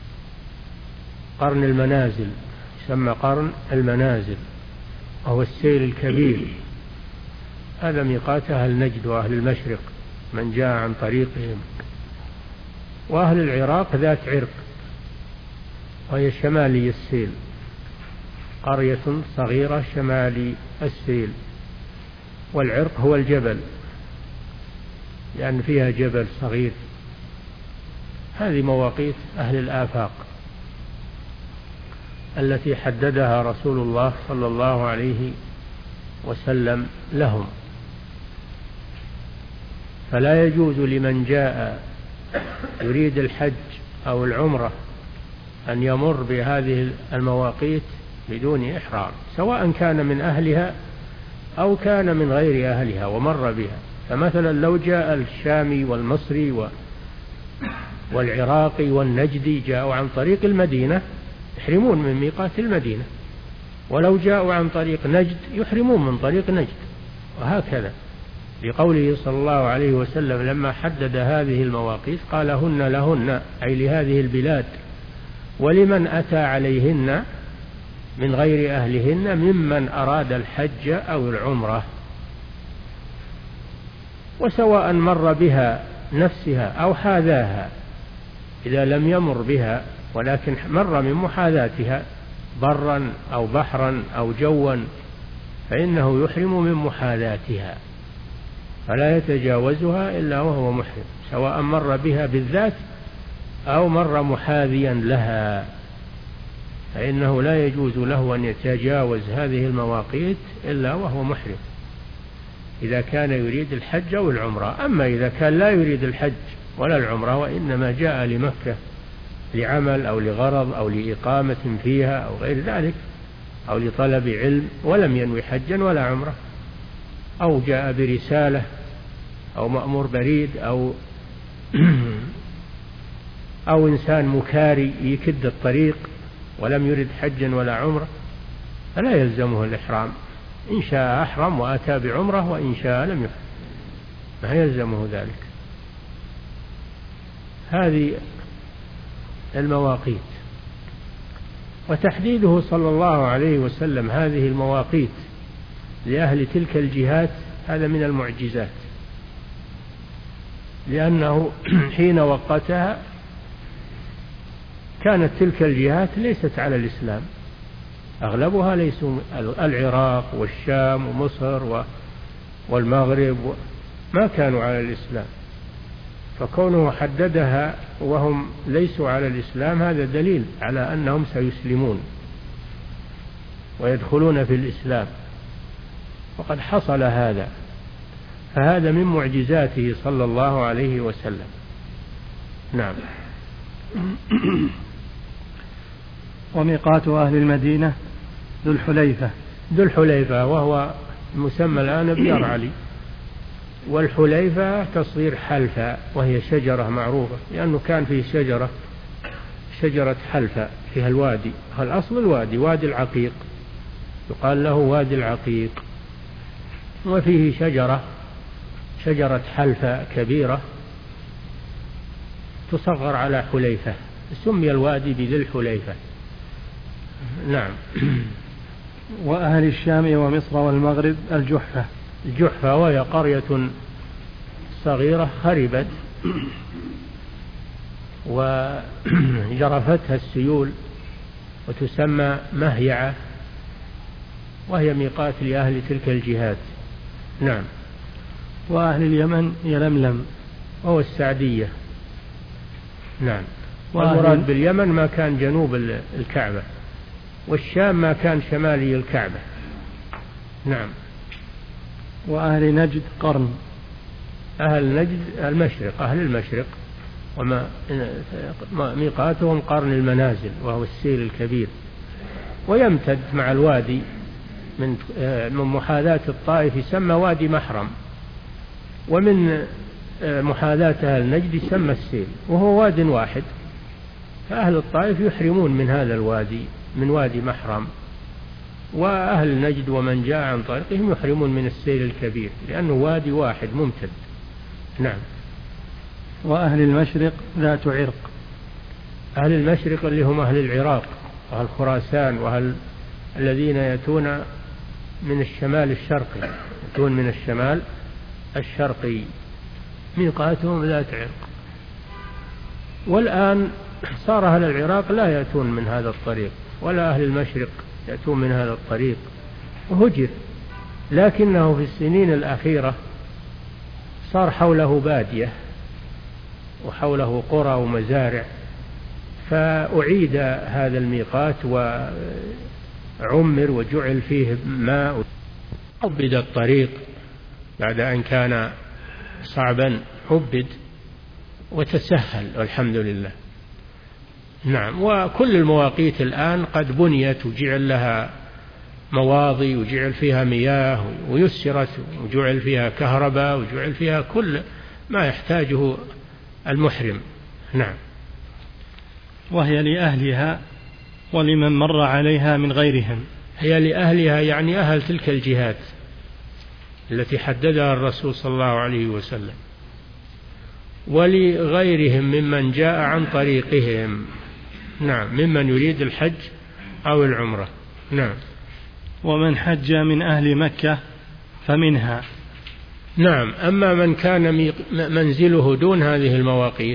قرن المنازل يسمى قرن المنازل وهو السيل الكبير. هذا ميقات أهل نجد وأهل المشرق من جاء عن طريقهم. وأهل العراق ذات عرق وهي شمالي السيل قرية صغيرة شمالي السيل. والعرق هو الجبل لأن فيها جبل صغير. هذه مواقيت أهل الآفاق التي حددها رسول الله صلى الله عليه وسلم لهم. فلا يجوز لمن جاء يريد الحج أو العمرة أن يمر بهذه المواقيت بدون إحرام، سواء كان من أهلها أو كان من غير أهلها ومر بها. فمثلا لو جاء الشامي والمصري والعراقي والنجدي جاءوا عن طريق المدينة يحرمون من ميقات المدينة، ولو جاءوا عن طريق نجد يحرمون من طريق نجد، وهكذا. لقوله صلى الله عليه وسلم لما حدد هذه المواقيت قال هن لهن، أي لهذه البلاد، ولمن أتى عليهن من غير أهلهن ممن أراد الحج أو العمرة. وسواء مر بها نفسها أو حاذاها، إذا لم يمر بها ولكن مر من محاذاتها برا أو بحرا أو جوا فإنه يحرم من محاذاتها، فلا يتجاوزها إلا وهو محرم، سواء مر بها بالذات أو مر محاذيا لها، فإنه لا يجوز له أن يتجاوز هذه المواقيت إلا وهو محرم إذا كان يريد الحج أو العمرة. أما إذا كان لا يريد الحج ولا العمرة وإنما جاء لمكة لعمل أو لغرض أو لإقامة فيها أو غير ذلك أو لطلب علم ولم ينوي حجا ولا عمرة، أو جاء برسالة أو مأمور بريد أو أو إنسان مكاري يكد الطريق ولم يرد حجا ولا عمرة، فلا يلزمه الإحرام. إن شاء أحرم وأتى بعمرة وإن شاء لم يحرم، ما يلزمه ذلك. هذه المواقيت، وتحديده صلى الله عليه وسلم هذه المواقيت لأهل تلك الجهات هذا من المعجزات، لأنه حين وقتها كانت تلك الجهات ليست على الإسلام، أغلبها ليسوا، العراق والشام ومصر والمغرب ما كانوا على الإسلام، فكونه حددها وهم ليسوا على الإسلام هذا دليل على أنهم سيسلمون ويدخلون في الإسلام، وقد حصل هذا، فهذا من معجزاته صلى الله عليه وسلم. نعم. وميقات أهل المدينة ذو الحليفة. ذو الحليفة وهو مسمى الآن بيار علي، والحليفة تصير حلفة وهي شجرة معروفة، لأنه كان فيه شجرة شجرة حلفة فيها الوادي، الأصل الوادي وادي العقيق يقال له وادي العقيق، وفيه شجرة شجرة حلفة كبيرة تصغر على حليفة، سمي الوادي بذي الحليفة. نعم. وأهل الشام ومصر والمغرب الجحفة. الجحفة وهي قرية صغيرة خربت وجرفتها السيول وتسمى مهيعة، وهي ميقات لأهل تلك الجهات. نعم. وأهل اليمن يلملم وهو السعدية. نعم. والمراد باليمن ما كان جنوب الكعبة، والشام ما كان شمالي الكعبة. نعم. وأهل نجد قرن. أهل نجد المشرق، أهل المشرق، وما ميقاتهم قرن المنازل وهو السيل الكبير، ويمتد مع الوادي من من محاذاة الطائف يسمى وادي محرم، ومن محاذاة أهل نجد يسمى السيل، وهو واد واحد، فأهل الطائف يحرمون من هذا الوادي من وادي محرم، وأهل نجد ومن جاء عن طريقهم يحرمون من السيل الكبير لأنه وادي واحد ممتد. نعم. وأهل المشرق ذات عرق. أهل المشرق اللي هم أهل العراق وأهل خراسان وأهل الذين يأتون من الشمال الشرقي، يأتون من الشمال الشرقي ميقاتهم ذات عرق. والآن صار أهل العراق لا يأتون من هذا الطريق، ولا أهل المشرق يأتون من هذا الطريق، وهجر، لكنه في السنين الأخيرة صار حوله بادية وحوله قرى ومزارع، فأعيد هذا الميقات وعمر وجعل فيه ماء، عبد الطريق بعد أن كان صعبا، عبد وتسهل والحمد لله. نعم. وكل المواقيت الآن قد بنيت وجعل لها مواضي وجعل فيها مياه ويسرت وجعل فيها كهرباء وجعل فيها كل ما يحتاجه المحرم. نعم. وهي لأهلها ولمن مر عليها من غيرهم. هي لأهلها يعني أهل تلك الجهات التي حددها الرسول صلى الله عليه وسلم، ولغيرهم ممن جاء عن طريقهم. نعم، ممن يريد الحج أو العمرة. نعم. ومن حج من أهل مكة فمنها. نعم. أما من كان منزله دون هذه المواقيت،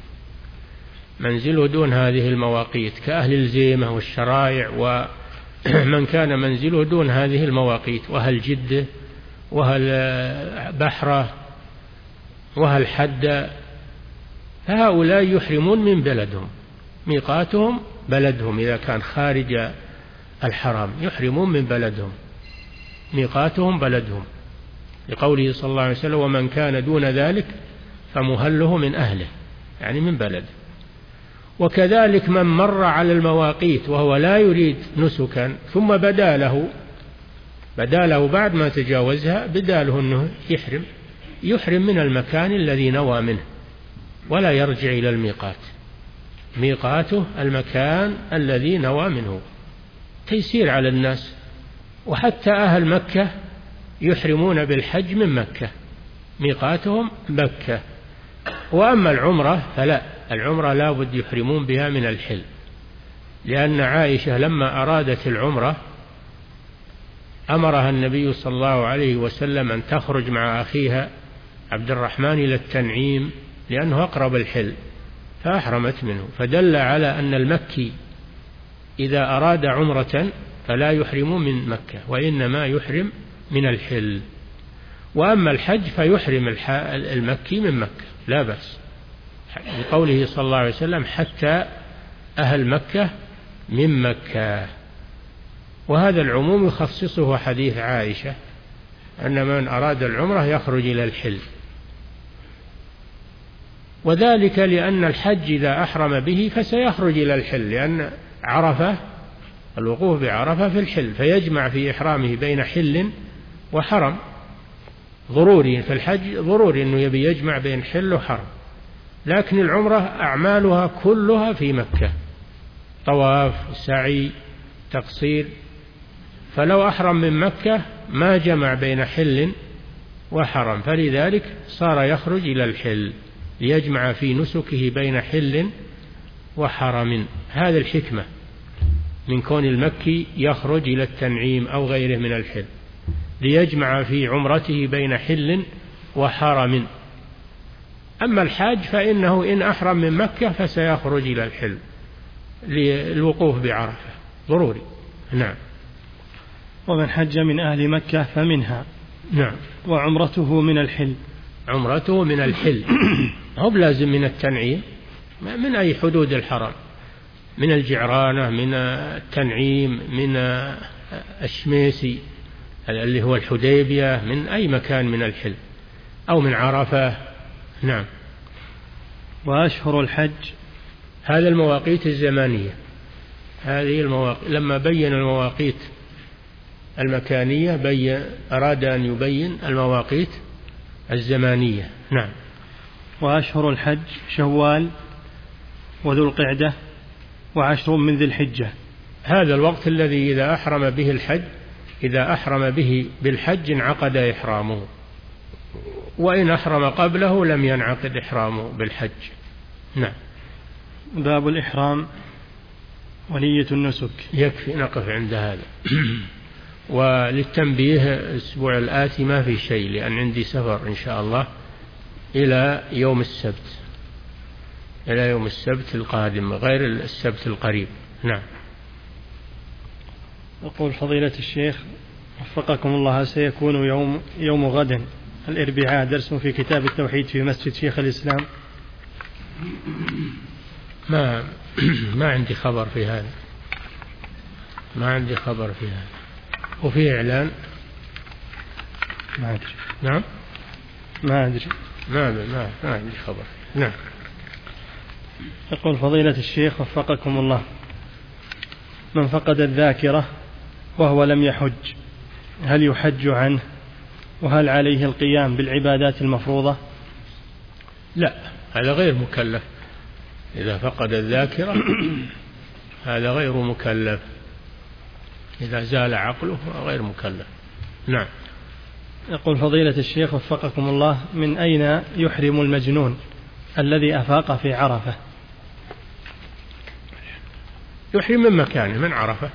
منزله دون هذه المواقيت كأهل الزيمة والشرائع، ومن كان منزله دون هذه المواقيت، وأهل جدة وأهل بحرة وأهل حدة، فهؤلاء يحرمون من بلدهم، ميقاتهم بلدهم. إذا كان خارج الحرام يحرمون من بلدهم، ميقاتهم بلدهم، لقوله صلى الله عليه وسلم: ومن كان دون ذلك فمهله من أهله، يعني من بلده. وكذلك من مر على المواقيت وهو لا يريد نسكا ثم بدا له بدا له بعد ما تجاوزها، بدا له أنه يحرم، يحرم من المكان الذي نوى منه ولا يرجع إلى الميقات. ميقاته المكان الذي نوى منه، تيسير على الناس. وحتى أهل مكة يحرمون بالحج من مكة، ميقاتهم مكة. وأما العمرة فلا، العمرة لا بد يحرمون بها من الحل، لأن عائشة لما أرادت العمرة أمرها النبي صلى الله عليه وسلم أن تخرج مع أخيها عبد الرحمن إلى التنعيم لأنه أقرب الحل، فأحرمت منه. فدل على أن المكي إذا أراد عمرة فلا يحرم من مكة، وإنما يحرم من الحل. وأما الحج فيحرم المكي من مكة لا بأس، لقوله صلى الله عليه وسلم: حتى أهل مكة من مكة. وهذا العموم يخصصه حديث عائشة أن من أراد العمرة يخرج إلى الحل، وذلك لأن الحج إذا أحرم به فسيخرج إلى الحل، لأن عرفة، الوقوف بعرفة في الحل، فيجمع في إحرامه بين حل وحرم. ضروري في الحج، ضروري أنه يبي يجمع بين حل وحرم. لكن العمرة أعمالها كلها في مكة، طواف، سعي، تقصير. فلو أحرم من مكة ما جمع بين حل وحرم، فلذلك صار يخرج إلى الحل ليجمع في نسكه بين حل وحرم. هذه الحكمة من كون المكي يخرج إلى التنعيم أو غيره من الحل، ليجمع في عمرته بين حل وحرم. أما الحاج فإنه إن أحرم من مكة فسيخرج إلى الحل للوقوف بعرفة، ضروري. نعم. ومن حج من أهل مكة فمنها. نعم. وعمرته من الحل. عمرته من الحل، هو بلازم من التنعيم، من أي حدود الحرم، من الجعرانة، من التنعيم، من الشميسي اللي هو الحديبية، من أي مكان من الحل، أو من عرفة. نعم. وأشهر الحج، هذا المواقيت الزمانية، هذه المواقيت. لما بين المواقيت المكانية بين أراد أن يبين المواقيت الزمانية. نعم. وأشهر الحج شوال وذو القعدة وعشر من ذي الحجة. هذا الوقت الذي إذا أحرم به الحج، إذا أحرم به بالحج انعقد إحرامه، وإن أحرم قبله لم ينعقد إحرامه بالحج. نعم. باب الإحرام ونية النسك. يكفي نقف عند هذا. وللتنبيه الأسبوع الآتي ما في شيء، لأن عندي سفر إن شاء الله إلى يوم السبت، إلى يوم السبت القادم غير السبت القريب. نعم. يقول فضيلة الشيخ وفقكم الله، سيكون يوم يوم غد الأربعاء درس في كتاب التوحيد في مسجد شيخ الإسلام؟ ما ما عندي خبر في هذا، ما عندي خبر في هذا. وفي إعلان؟ ما أدري. نعم. ما أدري. ما ما ما عندي خبر. نعم. يقول فضيلة الشيخ وفقكم الله: من فقد الذاكرة وهو لم يحج هل يحج عنه؟ وهل عليه القيام بالعبادات المفروضة؟ لا، هذا غير مكلف. إذا فقد الذاكرة هذا غير مكلف، إذا زال عقله غير مكلف. نعم. يقول فضيلة الشيخ وفقكم الله: من أين يحرم المجنون الذي أفاق في عرفة؟ يحرم من مكانه، من عرفة.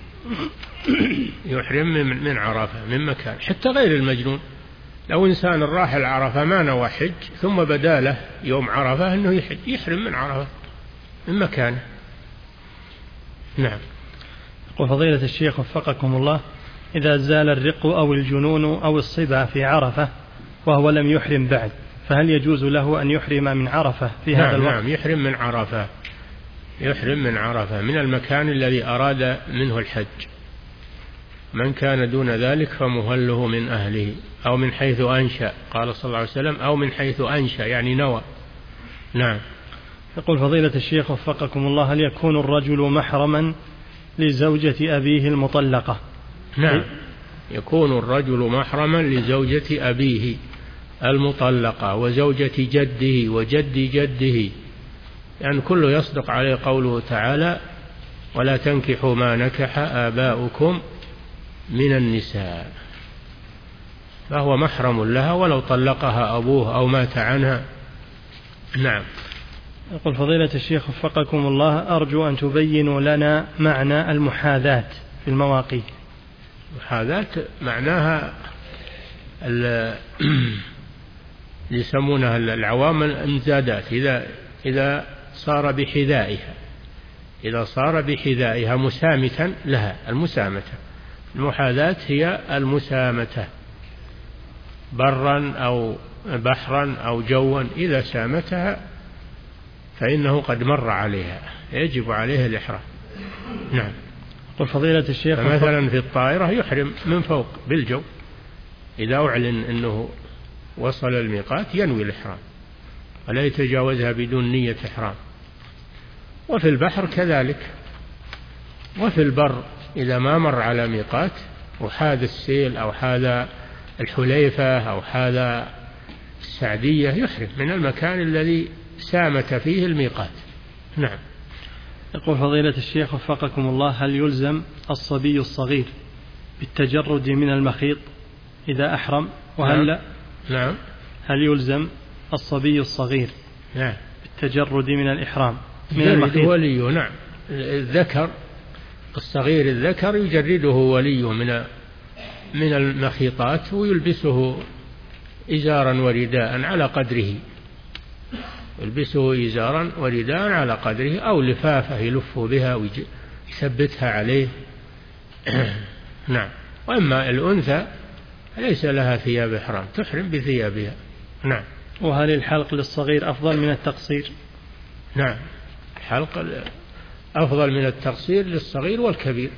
يحرم من عرفة، من مكان. حتى غير المجنون، لو إنسان راح العرفة ما نوى حج ثم بدا له يوم عرفة أنه يحج، يحرم من عرفة، من مكانه. نعم. يقول فضيلة الشيخ وفقكم الله: إذا زال الرق أو الجنون أو الصبا في عرفة وهو لم يحرم بعد، فهل يجوز له أن يحرم من عرفة في نعم هذا الوقت؟ نعم، يحرم من عرفة، يحرم من عرفة، من المكان الذي أراد منه الحج. من كان دون ذلك فمهله من أهله، أو من حيث أنشأ، قال صلى الله عليه وسلم: أو من حيث أنشأ، يعني نوى. نعم. يقول فضيلة الشيخ وفقكم الله: هل يكون الرجل محرما لزوجة أبيه المطلقة؟ نعم، يكون الرجل محرما لزوجة أبيه المطلقة وزوجة جده وجد جده، يعني كله يصدق عليه قوله تعالى: ولا تنكحوا ما نكح آباؤكم من النساء، فهو محرم لها ولو طلقها أبوه أو مات عنها. نعم. يقول فضيلة الشيخ وفقكم الله: أرجو أن تبينوا لنا معنى المحاذاة في المواقيت. المحاذاة معناها اللي يسمونها العوام الامتدادات، إذا إذا صار بحذائها، إذا صار بحذائها مسامتا لها، المسامة. المحاذاة هي المسامة، برا أو بحرا أو جوا، إذا سامتها فإنه قد مر عليها، يجب عليه الإحرام. نعم. وفضيلة الشيخ: مثلا في الطائرة يحرم من فوق بالجو، إذا أعلن أنه وصل الميقات ينوي الإحرام ولا يتجاوزها بدون نية إحرام. وفي البحر كذلك، وفي البر إذا ما مر على ميقات وحاذ السيل أو حاذ الحليفة أو حاذ السعدية يحرم من المكان الذي سامت فيه الميقات. نعم. يقول فضيلة الشيخ وفقكم الله: هل يلزم الصبي الصغير بالتجرد من المخيط إذا أحرم؟ وهل نعم. لا؟ نعم. هل يلزم الصبي الصغير نعم بالتجرد من الإحرام من المخيط؟ وليه. نعم. الذكر الصغير الذكر يجرده وليه من من المخيطات ويلبسه إزارا ورداء على قدره، يلبسه إزارا ورداء على قدره، أو لفافة يلف بها ويثبتها عليه. نعم. وأما الأنثى ليس لها ثياب إحرام، تحرم بثيابها. نعم. وهل الحلق للصغير أفضل من التقصير؟ نعم، الحلق أفضل من التقصير للصغير والكبير،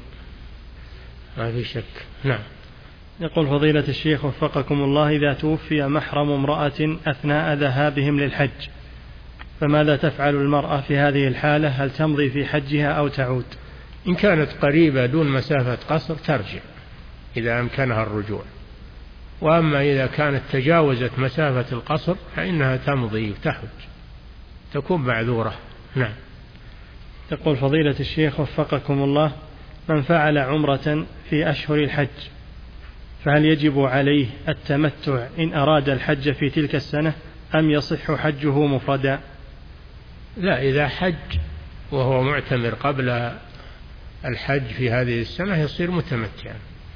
ما في شك. نعم. يقول فضيلة الشيخ وفقكم الله: إذا توفي محرم امرأة أثناء ذهابهم للحج فماذا تفعل المرأة في هذه الحالة؟ هل تمضي في حجها أو تعود؟ إن كانت قريبة دون مسافة قصر ترجع إذا أمكنها الرجوع، وأما إذا كانت تجاوزت مسافة القصر فإنها تمضي وتحج، تكون معذورة. نعم. يقول فضيلة الشيخ وفقكم الله: من فعل عمرة في أشهر الحج فهل يجب عليه التمتع إن أراد الحج في تلك السنة أم يصح حجه مفردا؟ لا، إذا حج وهو معتمر قبل الحج في هذه السنة يصير متمتعا.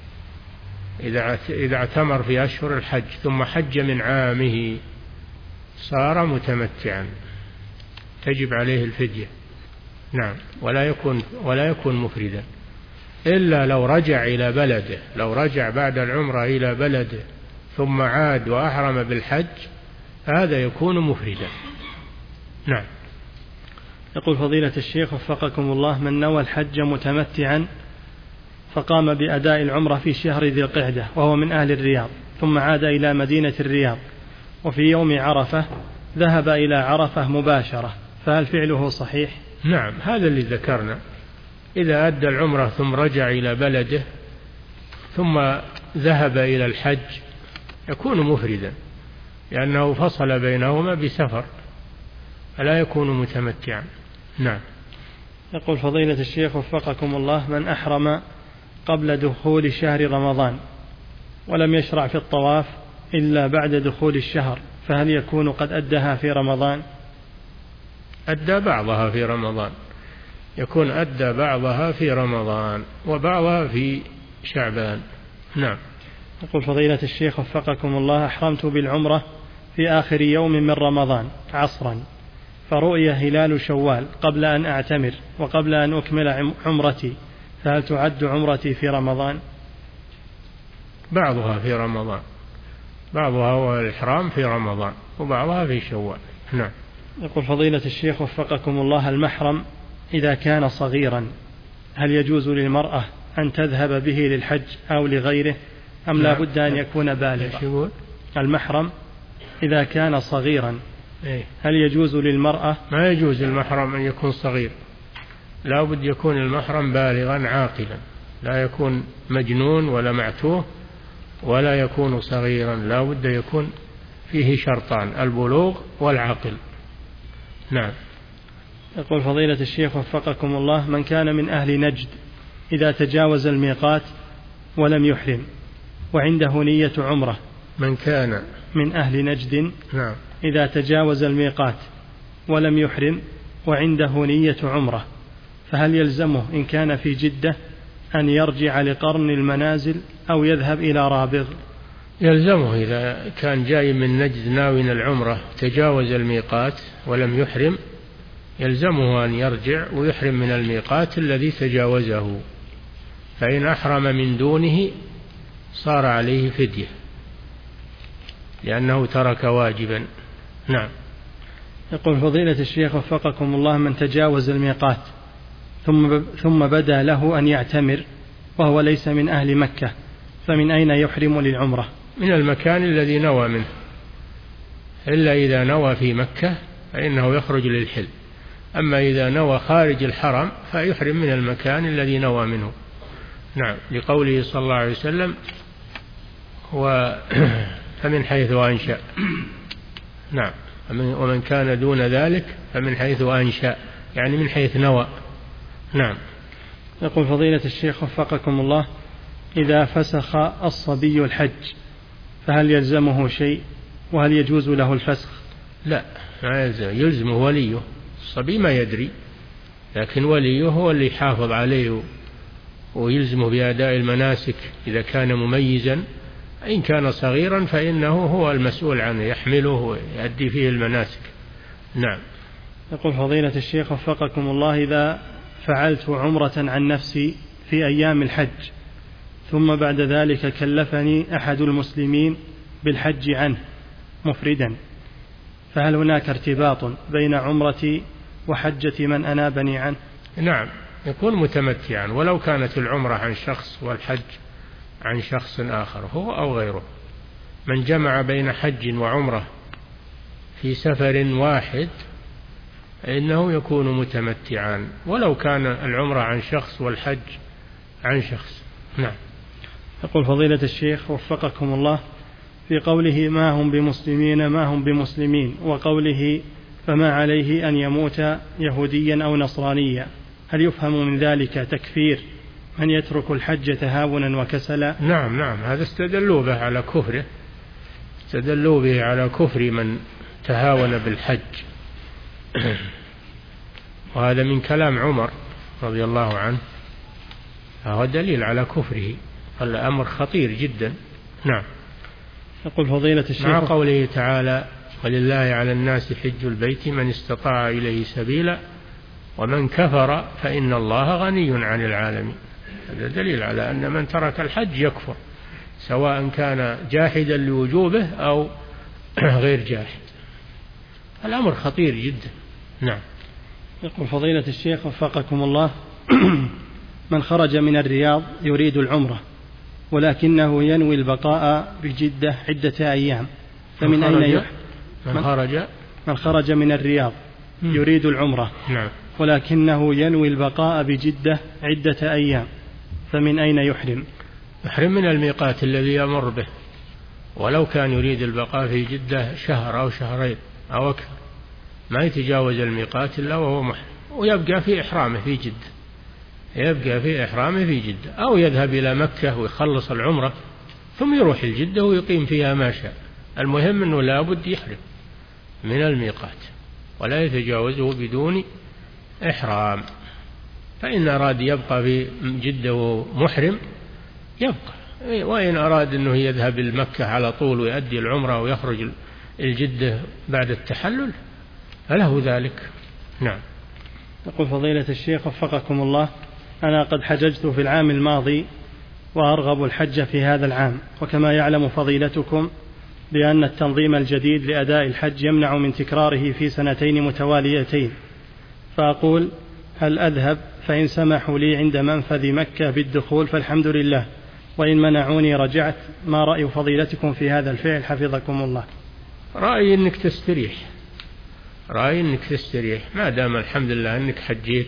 إذا إذا اعتمر في أشهر الحج ثم حج من عامه صار متمتعا، تجب عليه الفدية. نعم. ولا يكون ولا يكون مفردا إلا لو رجع إلى بلده، لو رجع بعد العمرة إلى بلده ثم عاد وأحرم بالحج هذا يكون مفردا. نعم. يقول فضيلة الشيخ وفقكم الله: من نوى الحج متمتعا فقام بأداء العمرة في شهر ذي القعدة وهو من أهل الرياض، ثم عاد إلى مدينة الرياض، وفي يوم عرفة ذهب إلى عرفة مباشرة، فهل فعله صحيح؟ نعم، هذا اللي ذكرنا. إذا أدى العمرة ثم رجع إلى بلده ثم ذهب إلى الحج يكون مفردا، لأنه فصل بينهما بسفر، فلا يكون متمتعا. نعم. يقول فضيلة الشيخ وفقكم الله: من أحرم قبل دخول شهر رمضان ولم يشرع في الطواف إلا بعد دخول الشهر، فهل يكون قد أدها في رمضان؟ أدى بعضها في رمضان، يكون أدى بعضها في رمضان وبعضها في شعبان. نعم. يقول فضيلة الشيخ وفقكم الله: أحرمت بالعمرة في آخر يوم من رمضان عصرا، فرؤي هلال شوال قبل أن أعتمر وقبل أن أكمل عمرتي، فهل تعد عمرتي في رمضان؟ بعضها في رمضان، بعضها هو الإحرام في رمضان وبعضها في شوال. نعم. يقول فضيلة الشيخ وفقكم الله: المحرم إذا كان صغيرا هل يجوز للمرأة أن تذهب به للحج أو لغيره، أم لا بد أن يكون بالغا؟ المحرم إذا كان صغيرا هل يجوز للمرأة؟ ما يجوز المحرم أن يكون صغير، لا بد يكون المحرم بالغا عاقلا، لا يكون مجنون ولا معتوه ولا يكون صغيرا، لا بد يكون فيه شرطان: البلوغ والعقل. نعم. يقول فضيلة الشيخ وفقكم الله: من كان من أهل نجد إذا تجاوز الميقات ولم يحرم وعنده نية عمرة، من كان من أهل نجد نعم إذا تجاوز الميقات ولم يحرم وعنده نية عمرة، فهل يلزمه إن كان في جدة أن يرجع لقرن المنازل أو يذهب إلى رابغ؟ يلزمه إذا كان جاي من نجد ناوي العمرة تجاوز الميقات ولم يحرم، يلزمه أن يرجع ويحرم من الميقات الذي تجاوزه، فإن أحرم من دونه صار عليه فدية لأنه ترك واجبا. نعم. يقول فضيلة الشيخ وفقكم الله: من تجاوز الميقات ثم ثم بدا له أن يعتمر وهو ليس من أهل مكة، فمن أين يحرم للعمرة؟ من المكان الذي نوى منه، إلا إذا نوى في مكة فإنه يخرج للحل، أما إذا نوى خارج الحرم فيحرم من المكان الذي نوى منه. نعم، لقوله صلى الله عليه وسلم: و فمن حيث أنشأ. نعم. ومن كان دون ذلك فمن حيث أنشأ، يعني من حيث نوى. نعم. يقول فضيلة الشيخ وفقكم الله: إذا فسخ الصبي الحج فهل يلزمه شيء، وهل يجوز له الفسخ؟ لا، ما يلزم، يلزمه وليه. الصبي ما يدري، لكن وليه هو اللي يحافظ عليه ويلزمه بأداء المناسك إذا كان مميزا. إن كان صغيرا فإنه هو المسؤول عنه، يحمله ويؤدي فيه المناسك. نعم. يقول فضيلة الشيخ وفقكم الله: إذا فعلت عمرة عن نفسي في أيام الحج ثم بعد ذلك كلفني أحد المسلمين بالحج عنه مفردا، فهل هناك ارتباط بين عمرتي وحجة من أنابني عنه؟ نعم، يكون متمتعا ولو كانت العمرة عن شخص والحج عن شخص آخر هو أو غيره. من جمع بين حج وعمرة في سفر واحد إنه يكون متمتعا ولو كان العمرة عن شخص والحج عن شخص. نعم. يقول فضيلة الشيخ وفقكم الله: في قوله ما هم بمسلمين ما هم بمسلمين وقوله فما عليه أن يموت يهوديا أو نصرانيا، هل يفهم من ذلك تكفير من يترك الحج تهاونا وكسلا؟ نعم نعم، هذا استدلوا به على كفره، استدلوا به على كفر من تهاون بالحج وهذا من كلام عمر رضي الله عنه، فهو دليل على كفره، الأمر خطير جدا. نعم. يقول فضيلة الشيخ: مع قوله تعالى: ولله على الناس حج البيت من استطاع إليه سبيلا ومن كفر فإن الله غني عن العالمين. هذا دليل على أن من ترك الحج يكفر، سواء كان جاحدا لوجوبه أو غير جاحد. الأمر خطير جدا. نعم. يقول فضيلة الشيخ وفقكم الله: من خرج من الرياض يريد العمرة ولكنه ينوي البقاء بجدة عدة أيام، فمن أين يحرم؟ من خرج من خرج من الرياض يريد العمرة نعم. ولكنه ينوي البقاء بجدة عدة أيام، فمن أين يحرم؟ يحرم من الميقات الذي يمر به، ولو كان يريد البقاء في جدة شهر أو شهرين أو أكثر ما يتجاوز الميقات إلا وهو محرم، ويبقى في إحرامه في جدة، يبقى في إحرامه في جدة، أو يذهب إلى مكة ويخلص العمرة ثم يروح الجدة ويقيم فيها ما شاء. المهم أنه لا بد يحرم من الميقات ولا يتجاوزه بدون إحرام. فإن أراد يبقى في جدة ومحرم يبقى، وإن أراد أنه يذهب المكة على طول ويؤدي العمرة ويخرج الجدة بعد التحلل فله ذلك. نعم. يقول فضيلة الشيخ وفقكم الله: أنا قد حججت في العام الماضي وأرغب الحج في هذا العام، وكما يعلم فضيلتكم بأن التنظيم الجديد لأداء الحج يمنع من تكراره في سنتين متواليتين، فأقول هل أذهب؟ فإن سمحوا لي عند منفذ مكة بالدخول فالحمد لله، وإن منعوني رجعت. ما رأي فضيلتكم في هذا الفعل حفظكم الله؟ رأيي أنك تستريح، رأيي أنك تستريح ما دام الحمد لله أنك حجيت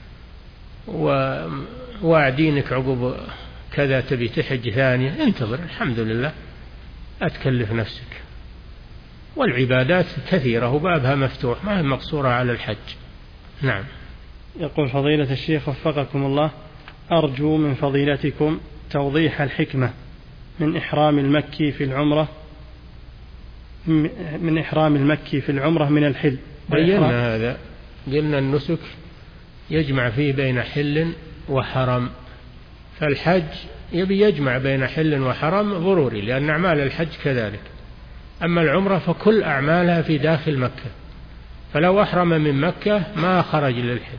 وواعدينك عقب كذا تبي تحج ثانية، انتظر الحمد لله، أتكلف نفسك، والعبادات كثيرة وبابها مفتوح ما هي مقصورة على الحج. نعم. يقول فضيلة الشيخ وفقكم الله: أرجو من فضيلتكم توضيح الحكمة من إحرام المكي في العمرة من إحرام المكي في العمرة من الحل. بينا هذا، قلنا النسك يجمع فيه بين حل وحرم، فالحج يبي يجمع بين حل وحرم ضروري، لأن أعمال الحج كذلك. أما العمرة فكل أعمالها في داخل مكة، فلو أحرم من مكة ما خرج للحل.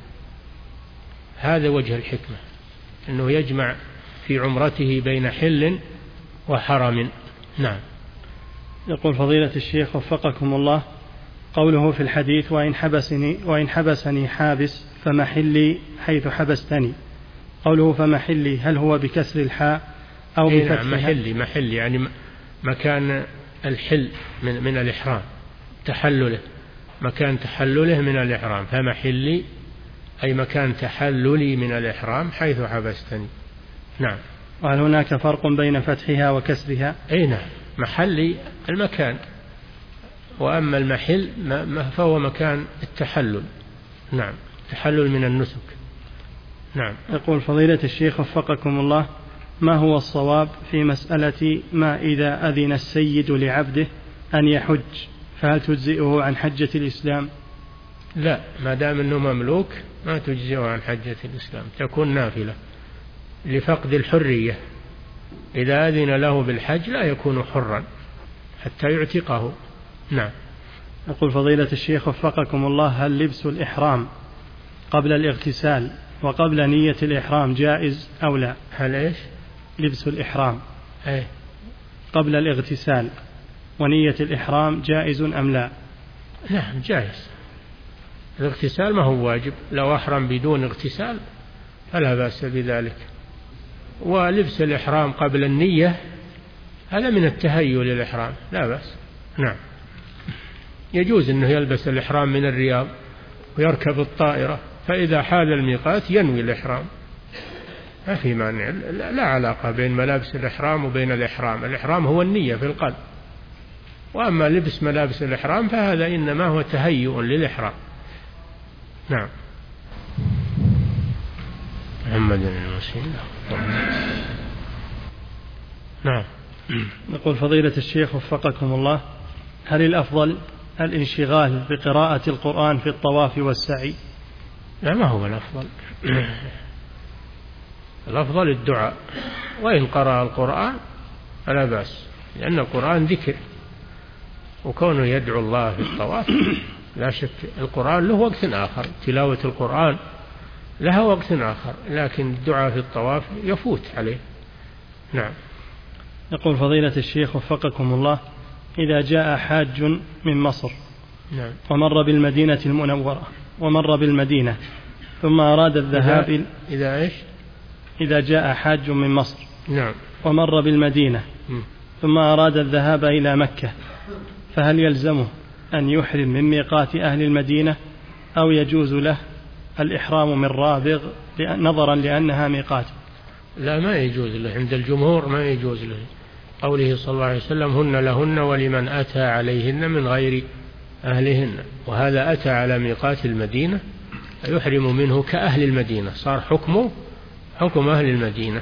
هذا وجه الحكمة، أنه يجمع في عمرته بين حل وحرم. نعم. يقول فضيلة الشيخ وفقكم الله: قوله في الحديث وإن حبسني, وإن حبسني حابس فمحلي حيث حبستني، قوله فمحلي هل هو بكسر الحاء أو بفتحها؟ نعم، محلي محلي يعني مكان الحل من, من الإحرام، تحلله، مكان تحلله من الإحرام، فمحلي أي مكان تحللي من الإحرام حيث حبستني. نعم. وهل هناك فرق بين فتحها وكسرها؟ أي نعم، محلي المكان، وأما المحل فهو مكان التحلل. نعم، تحلل من النسك. نعم. يقول فضيلة الشيخ وفقكم الله: ما هو الصواب في مسألة ما إذا أذن السيد لعبده أن يحج، فهل تجزئه عن حجة الإسلام؟ لا، ما دام أنه مملوك ما تجزئه عن حجة الإسلام، تكون نافلة لفقد الحرية. إذا أذن له بالحج لا يكون حرا حتى يعتقه. نعم. يقول فضيلة الشيخ وفقكم الله: هل لبس الإحرام قبل الاغتسال وقبل نية الإحرام جائز أو لا؟ هل إيش؟ لبس الإحرام أي قبل الاغتسال ونية الإحرام جائز أم لا؟ نعم جائز. الاغتسال ما هو واجب، لو أحرم بدون اغتسال فلا بأس بذلك. ولبس الإحرام قبل النية هذا من التهيؤ للإحرام، لا بأس. نعم. يجوز أنه يلبس الإحرام من الرياض ويركب الطائرة، فإذا حال الميقات ينوي الإحرام، ما في مانع، لا علاقة بين ملابس الإحرام وبين الإحرام. الإحرام هو النية في القلب، وأما لبس ملابس الإحرام فهذا إنما هو تهيؤ للإحرام. نعم. محمد المسيح. نعم. يقول فضيلة الشيخ وفقكم الله: هل الأفضل الانشغال بقراءة القرآن في الطواف والسعي؟ لا، ما هو الأفضل. الأفضل الدعاء، وإن قرأ القرآن فلا بأس، لأن القرآن ذكر، وكونه يدعو الله في الطواف لا شك. القرآن له وقت آخر، تلاوة القرآن لها وقت آخر، لكن الدعاء في الطواف يفوت عليه. نعم. يقول فضيلة الشيخ وفقكم الله: إذا جاء حاج من مصر نعم. ومر بالمدينة المنورة ومر بالمدينة ثم أراد الذهاب إذا, إذا إيش؟ إذا جاء حاج من مصر نعم. ومر بالمدينة م. ثم أراد الذهاب إلى مكة، فهل يلزمه أن يحرم من ميقات أهل المدينة أو يجوز له الإحرام من رابغ نظرا لأنها ميقات؟ لا، ما يجوز له عند الجمهور، ما يجوز له. قوله صلى الله عليه وسلم هن لهن ولمن أتى عليهن من غير أهلهن، وهذا أتى على ميقات المدينة يحرم منه كأهل المدينة، صار حكمه حكم أهل المدينة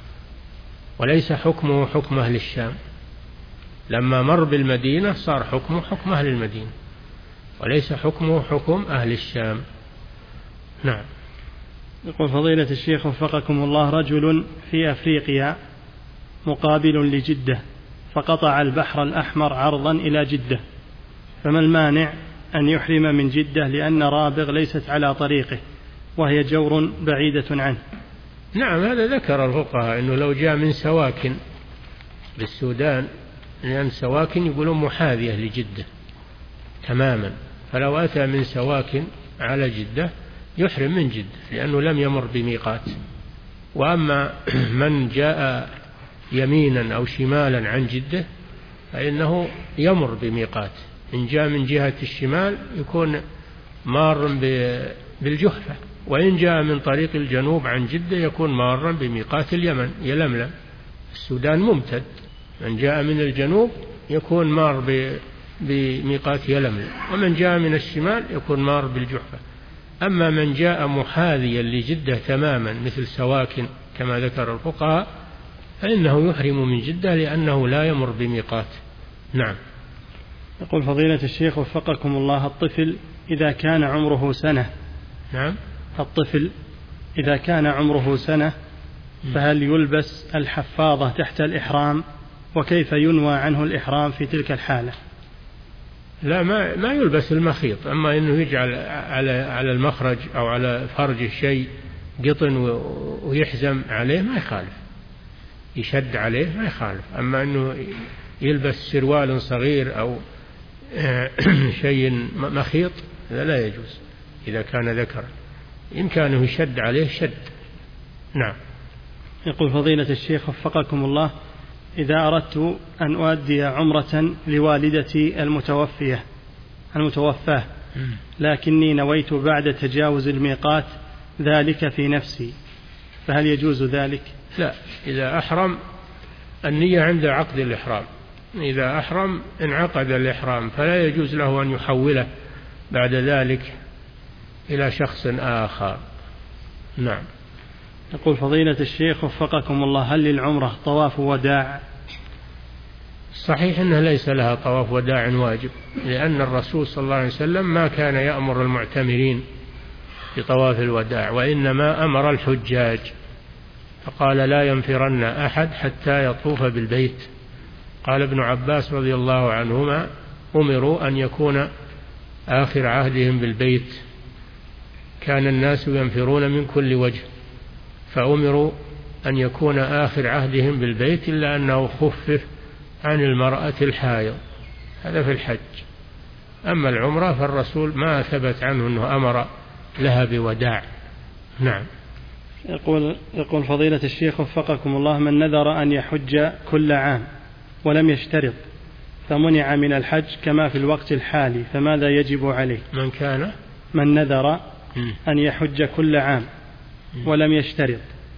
وليس حكمه حكم أهل الشام. لما مر بالمدينة صار حكمه حكم أهل المدينة وليس حكمه حكم أهل الشام. نعم. يقول فضيلة الشيخ وفقكم الله: رجل في أفريقيا مقابل لجدة فقطع البحر الأحمر عرضا إلى جدة، فما المانع أن يحرم من جدة لأن رابغ ليست على طريقه وهي جور بعيدة عنه؟ نعم، هذا ذكر الفقهاء أنه لو جاء من سواكن بالسودان، لأن سواكن يقولون محاذية لجدة تماما، فلو أتى من سواكن على جدة يحرم من جدة لأنه لم يمر بميقات. وأما من جاء يمينا أو شمالا عن جدة فإنه يمر بميقات. إن جاء من جهة الشمال يكون مارا بالجحفة، وإن جاء من طريق الجنوب عن جدة يكون مارا بميقات اليمن يلملم. السودان ممتد، من جاء من الجنوب يكون مار بميقات يلملم، ومن جاء من الشمال يكون مار بالجحفة. أما من جاء محاذيا لجدة تماما مثل سواكن كما ذكر الفقهاء فإنه يحرم من جدة لأنه لا يمر بميقات. نعم. يقول فضيلة الشيخ وفقكم الله: الطفل إذا كان عمره سنة. نعم. الطفل إذا كان عمره سنة فهل يلبس الحفاظة تحت الإحرام؟ وكيف ينوى عنه الإحرام في تلك الحالة؟ لا، ما ما يلبس المخيط، أما إنه يجعل على على المخرج أو على فرجه شيء قطن ويحزم عليه ما يخالف، يشد عليه ما يخالف. أما إنه يلبس سروال صغير أو شيء مخيط هذا لا يجوز إذا كان ذكرا، إن كان يشد عليه شد. نعم. يقول فضيلة الشيخ وفقكم الله: إذا أردت أن أؤدي عمرة لوالدتي المتوفية المتوفاة لكني نويت بعد تجاوز الميقات ذلك في نفسي، فهل يجوز ذلك؟ لا، إذا أحرم النية عند عقد الإحرام، إذا أحرم انعقد الإحرام فلا يجوز له أن يحوله بعد ذلك إلى شخص آخر. نعم. يقول فضيلة الشيخ وفقكم الله: هل للعمرة طواف وداع؟ صحيح أنه ليس لها طواف وداع واجب، لأن الرسول صلى الله عليه وسلم ما كان يأمر المعتمرين بطواف الوداع، وإنما أمر الحجاج فقال: لا ينفرن أحد حتى يطوف بالبيت. قال ابن عباس رضي الله عنهما: أمروا أن يكون آخر عهدهم بالبيت، كان الناس ينفرون من كل وجه، فأمروا أن يكون آخر عهدهم بالبيت، إلا أنه خفف عن المرأة الحائض، هذا في الحج. أما العمرة فالرسول ما ثبت عنه أنه أمر لها بوداع. نعم. يقول, يقول فضيلة الشيخ وفقكم الله: من نذر أن يحج كل عام ولم يشترط فمنع من الحج كما في الوقت الحالي، فماذا يجب عليه؟ من كان من نذر أن يحج كل عام ولم يشترط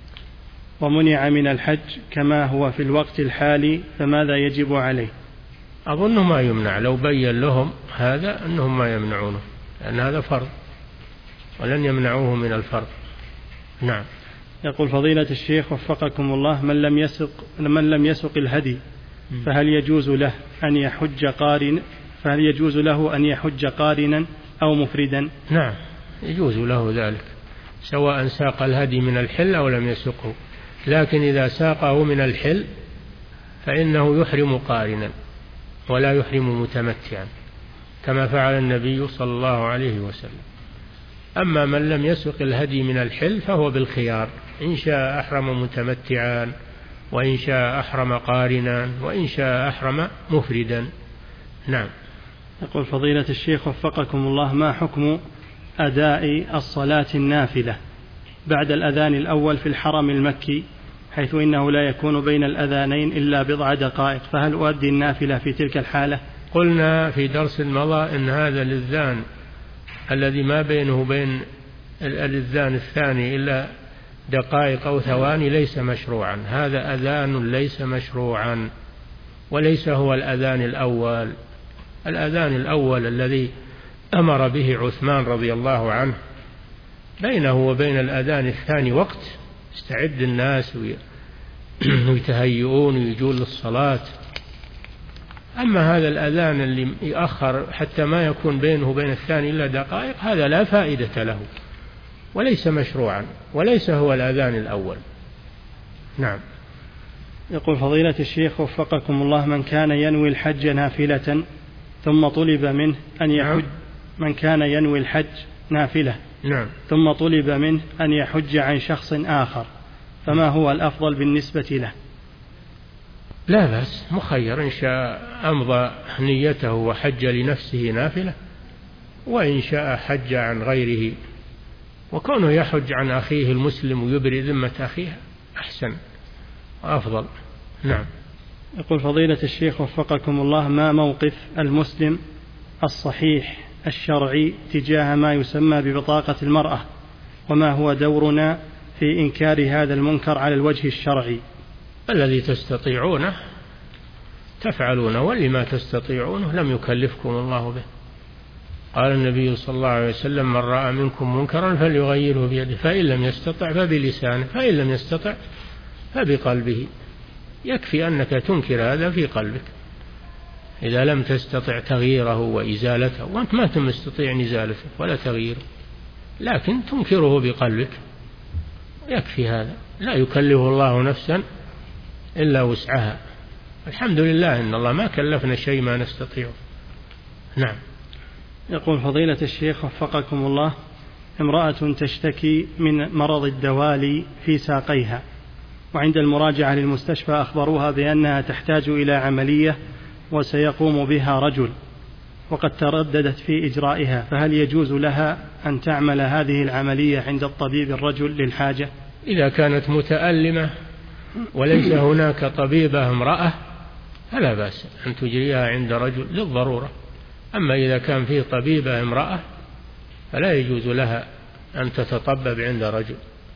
ومنع من الحج كما هو في الوقت الحالي، فماذا يجب عليه؟ أظنه ما يمنع، لو بين لهم هذا أنهم ما يمنعونه، لأن هذا فرض ولن يمنعوه من الفرض. نعم. يقول فضيلة الشيخ وفقكم الله: من لم يسق من لم يسق الهدي فهل يجوز له أن يحج قارن فهل يجوز له أن يحج قارنا أو مفردا؟ نعم، يجوز له ذلك سواء ساق الهدي من الحل أو لم يسقه، لكن إذا ساقه من الحل فإنه يحرم قارنا ولا يحرم متمتعا كما فعل النبي صلى الله عليه وسلم. أما من لم يسق الهدي من الحل فهو بالخيار، إن شاء أحرم متمتعا، وإن شاء أحرم قارنا، وإن شاء أحرم مفردا. نعم. يقول فضيلة الشيخ وفقكم الله: ما حكم أداء الصلاة النافلة بعد الأذان الأول في الحرم المكي، حيث إنه لا يكون بين الأذانين إلا بضع دقائق، فهل أؤدي النافلة في تلك الحالة؟ قلنا في درس مضى إن هذا الأذان الذي ما بينه وبين الأذان الثاني إلا دقائق أو ثواني ليس مشروعا، هذا أذان ليس مشروعا، وليس هو الأذان الأول. الأذان الأول الذي أمر به عثمان رضي الله عنه بينه وبين الأذان الثاني وقت، استعد الناس ويتهيئون ويجون للصلاة. أما هذا الأذان اللي يأخر حتى ما يكون بينه وبين الثاني إلا دقائق، هذا لا فائدة له وليس مشروعا، وليس هو الأذان الأول. نعم. يقول فضيلة الشيخ وفقكم الله: من كان ينوي الحج نافلة ثم طلب منه أن يحج من كان ينوي الحج نافلة نعم. ثم طلب منه أن يحج عن شخص آخر، فما هو الأفضل بالنسبة له؟ لا بأس، مخير، إن شاء أمضى نيته وحج لنفسه نافلة، وإن شاء حج عن غيره، وكونه يحج عن أخيه المسلم ويبرئ ذمة أخيه أحسن وأفضل. نعم. يقول فضيلة الشيخ وفقكم الله: ما موقف المسلم الصحيح الشرعي تجاه ما يسمى ببطاقة المرأة، وما هو دورنا في إنكار هذا المنكر على الوجه الشرعي؟ الذي تستطيعونه تفعلونه، واللي ما تستطيعونه لم يكلفكم الله به. قال النبي صلى الله عليه وسلم: من رأى منكم منكرا فليغيره بيده، فإن لم يستطع فبلسانه، فإن لم يستطع فبقلبه. يكفي أنك تنكر هذا في قلبك إذا لم تستطع تغييره وإزالته، وأنت ما تستطيع إزالته ولا تغييره، لكن تنكره بقلبك، يكفي هذا. لا يكلف الله نفسا إلا وسعها. الحمد لله إن الله ما كلفنا شيء ما نستطيعه. نعم. يقول فضيلة الشيخ وفقكم الله: امرأة تشتكي من مرض الدوالي في ساقيها، وعند المراجعة للمستشفى أخبروها بأنها تحتاج إلى عملية وسيقوم بها رجل، وقد ترددت في إجرائها، فهل يجوز لها أن تعمل هذه العملية عند الطبيب الرجل للحاجة؟ إذا كانت متألمة وليس هناك طبيبة امرأة فلا بأس أن تجريها عند رجل للضرورة. أما إذا كان فيه طبيبة امرأة فلا يجوز لها أن تتطبب عند رجل،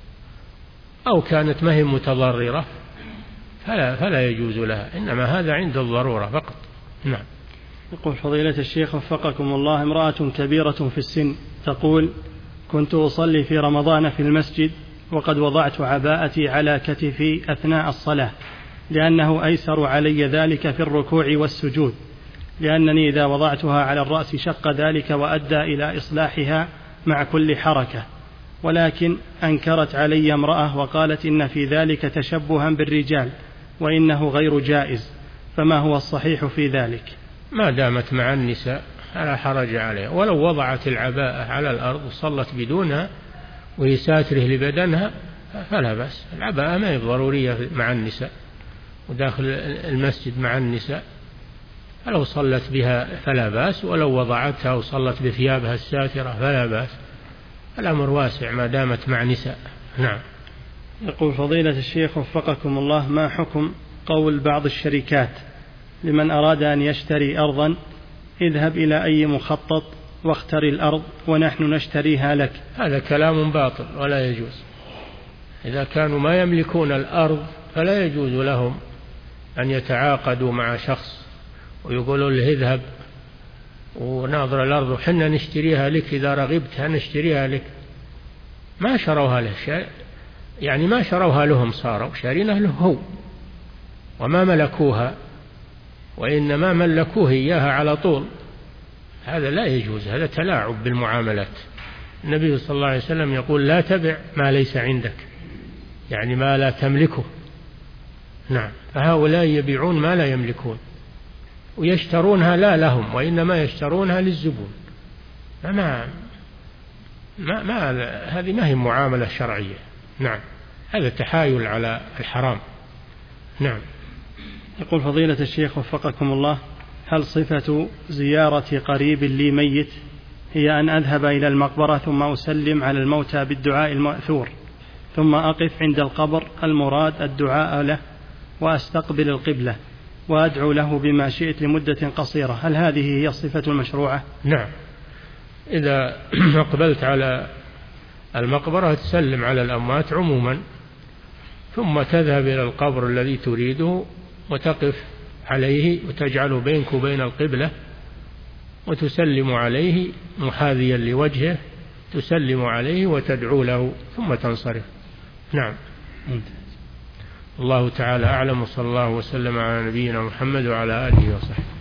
أو كانت ما هي متضررة فلا, فلا يجوز لها، إنما هذا عند الضرورة فقط. نعم. يقول فضيلة الشيخ وفقكم الله: امرأة كبيرة في السن تقول: كنت أصلي في رمضان في المسجد وقد وضعت عباءتي على كتفي أثناء الصلاة، لأنه أيسر علي ذلك في الركوع والسجود، لأنني إذا وضعتها على الرأس شق ذلك وأدى إلى إصلاحها مع كل حركة، ولكن أنكرت علي امرأة وقالت إن في ذلك تشبها بالرجال وإنه غير جائز، فما هو الصحيح في ذلك؟ ما دامت مع النساء فلا حرج عليها، ولو وضعت العباءة على الأرض وصلت بدونها وهي ساتره لبدنها فلا بأس. العباءة ما هي ضرورية مع النساء وداخل المسجد مع النساء، فلو صلت بها فلا بأس، ولو وضعتها وصلت بثيابها الساترة فلا بأس. الأمر واسع ما دامت مع نساء. نعم. يقول فضيلة الشيخ وفقكم الله: ما حكم قول بعض الشركات لمن أراد أن يشتري أرضا: اذهب إلى أي مخطط واختر الأرض ونحن نشتريها لك؟ هذا كلام باطل ولا يجوز. إذا كانوا ما يملكون الأرض فلا يجوز لهم أن يتعاقدوا مع شخص ويقولوا له اذهب وناظر الأرض وحنا نشتريها لك، إذا رغبت نشتريها لك. ما شروها له، يعني ما شروها لهم، صاروا شارينها له هو، وما ملكوها، وإنما ملكوه إياها على طول. هذا لا يجوز، هذا تلاعب بالمعاملات. النبي صلى الله عليه وسلم يقول: لا تبع ما ليس عندك، يعني ما لا تملكه. نعم. فهؤلاء يبيعون ما لا يملكون ويشترونها لا لهم، وإنما يشترونها للزبون. ما ما ما هذه ما هي معاملة شرعية. نعم. هذا تحايل على الحرام. نعم. يقول فضيلة الشيخ وفقكم الله: هل صفة زيارة قريب لي ميت هي أن أذهب إلى المقبرة ثم أسلم على الموتى بالدعاء المأثور، ثم أقف عند القبر المراد الدعاء له وأستقبل القبلة وأدعو له بما شئت لمدة قصيرة؟ هل هذه هي الصفة المشروعة؟ نعم. إذا أقبلت على المقبرة تسلم على الأموات عموما، ثم تذهب إلى القبر الذي تريده وتقف عليه وتجعله بينك وبين القبلة وتسلم عليه محاذيا لوجهه، تسلم عليه وتدعو له ثم تنصرف. نعم. الله تعالى أعلم، وصلى الله وسلم على نبينا محمد وعلى آله وصحبه.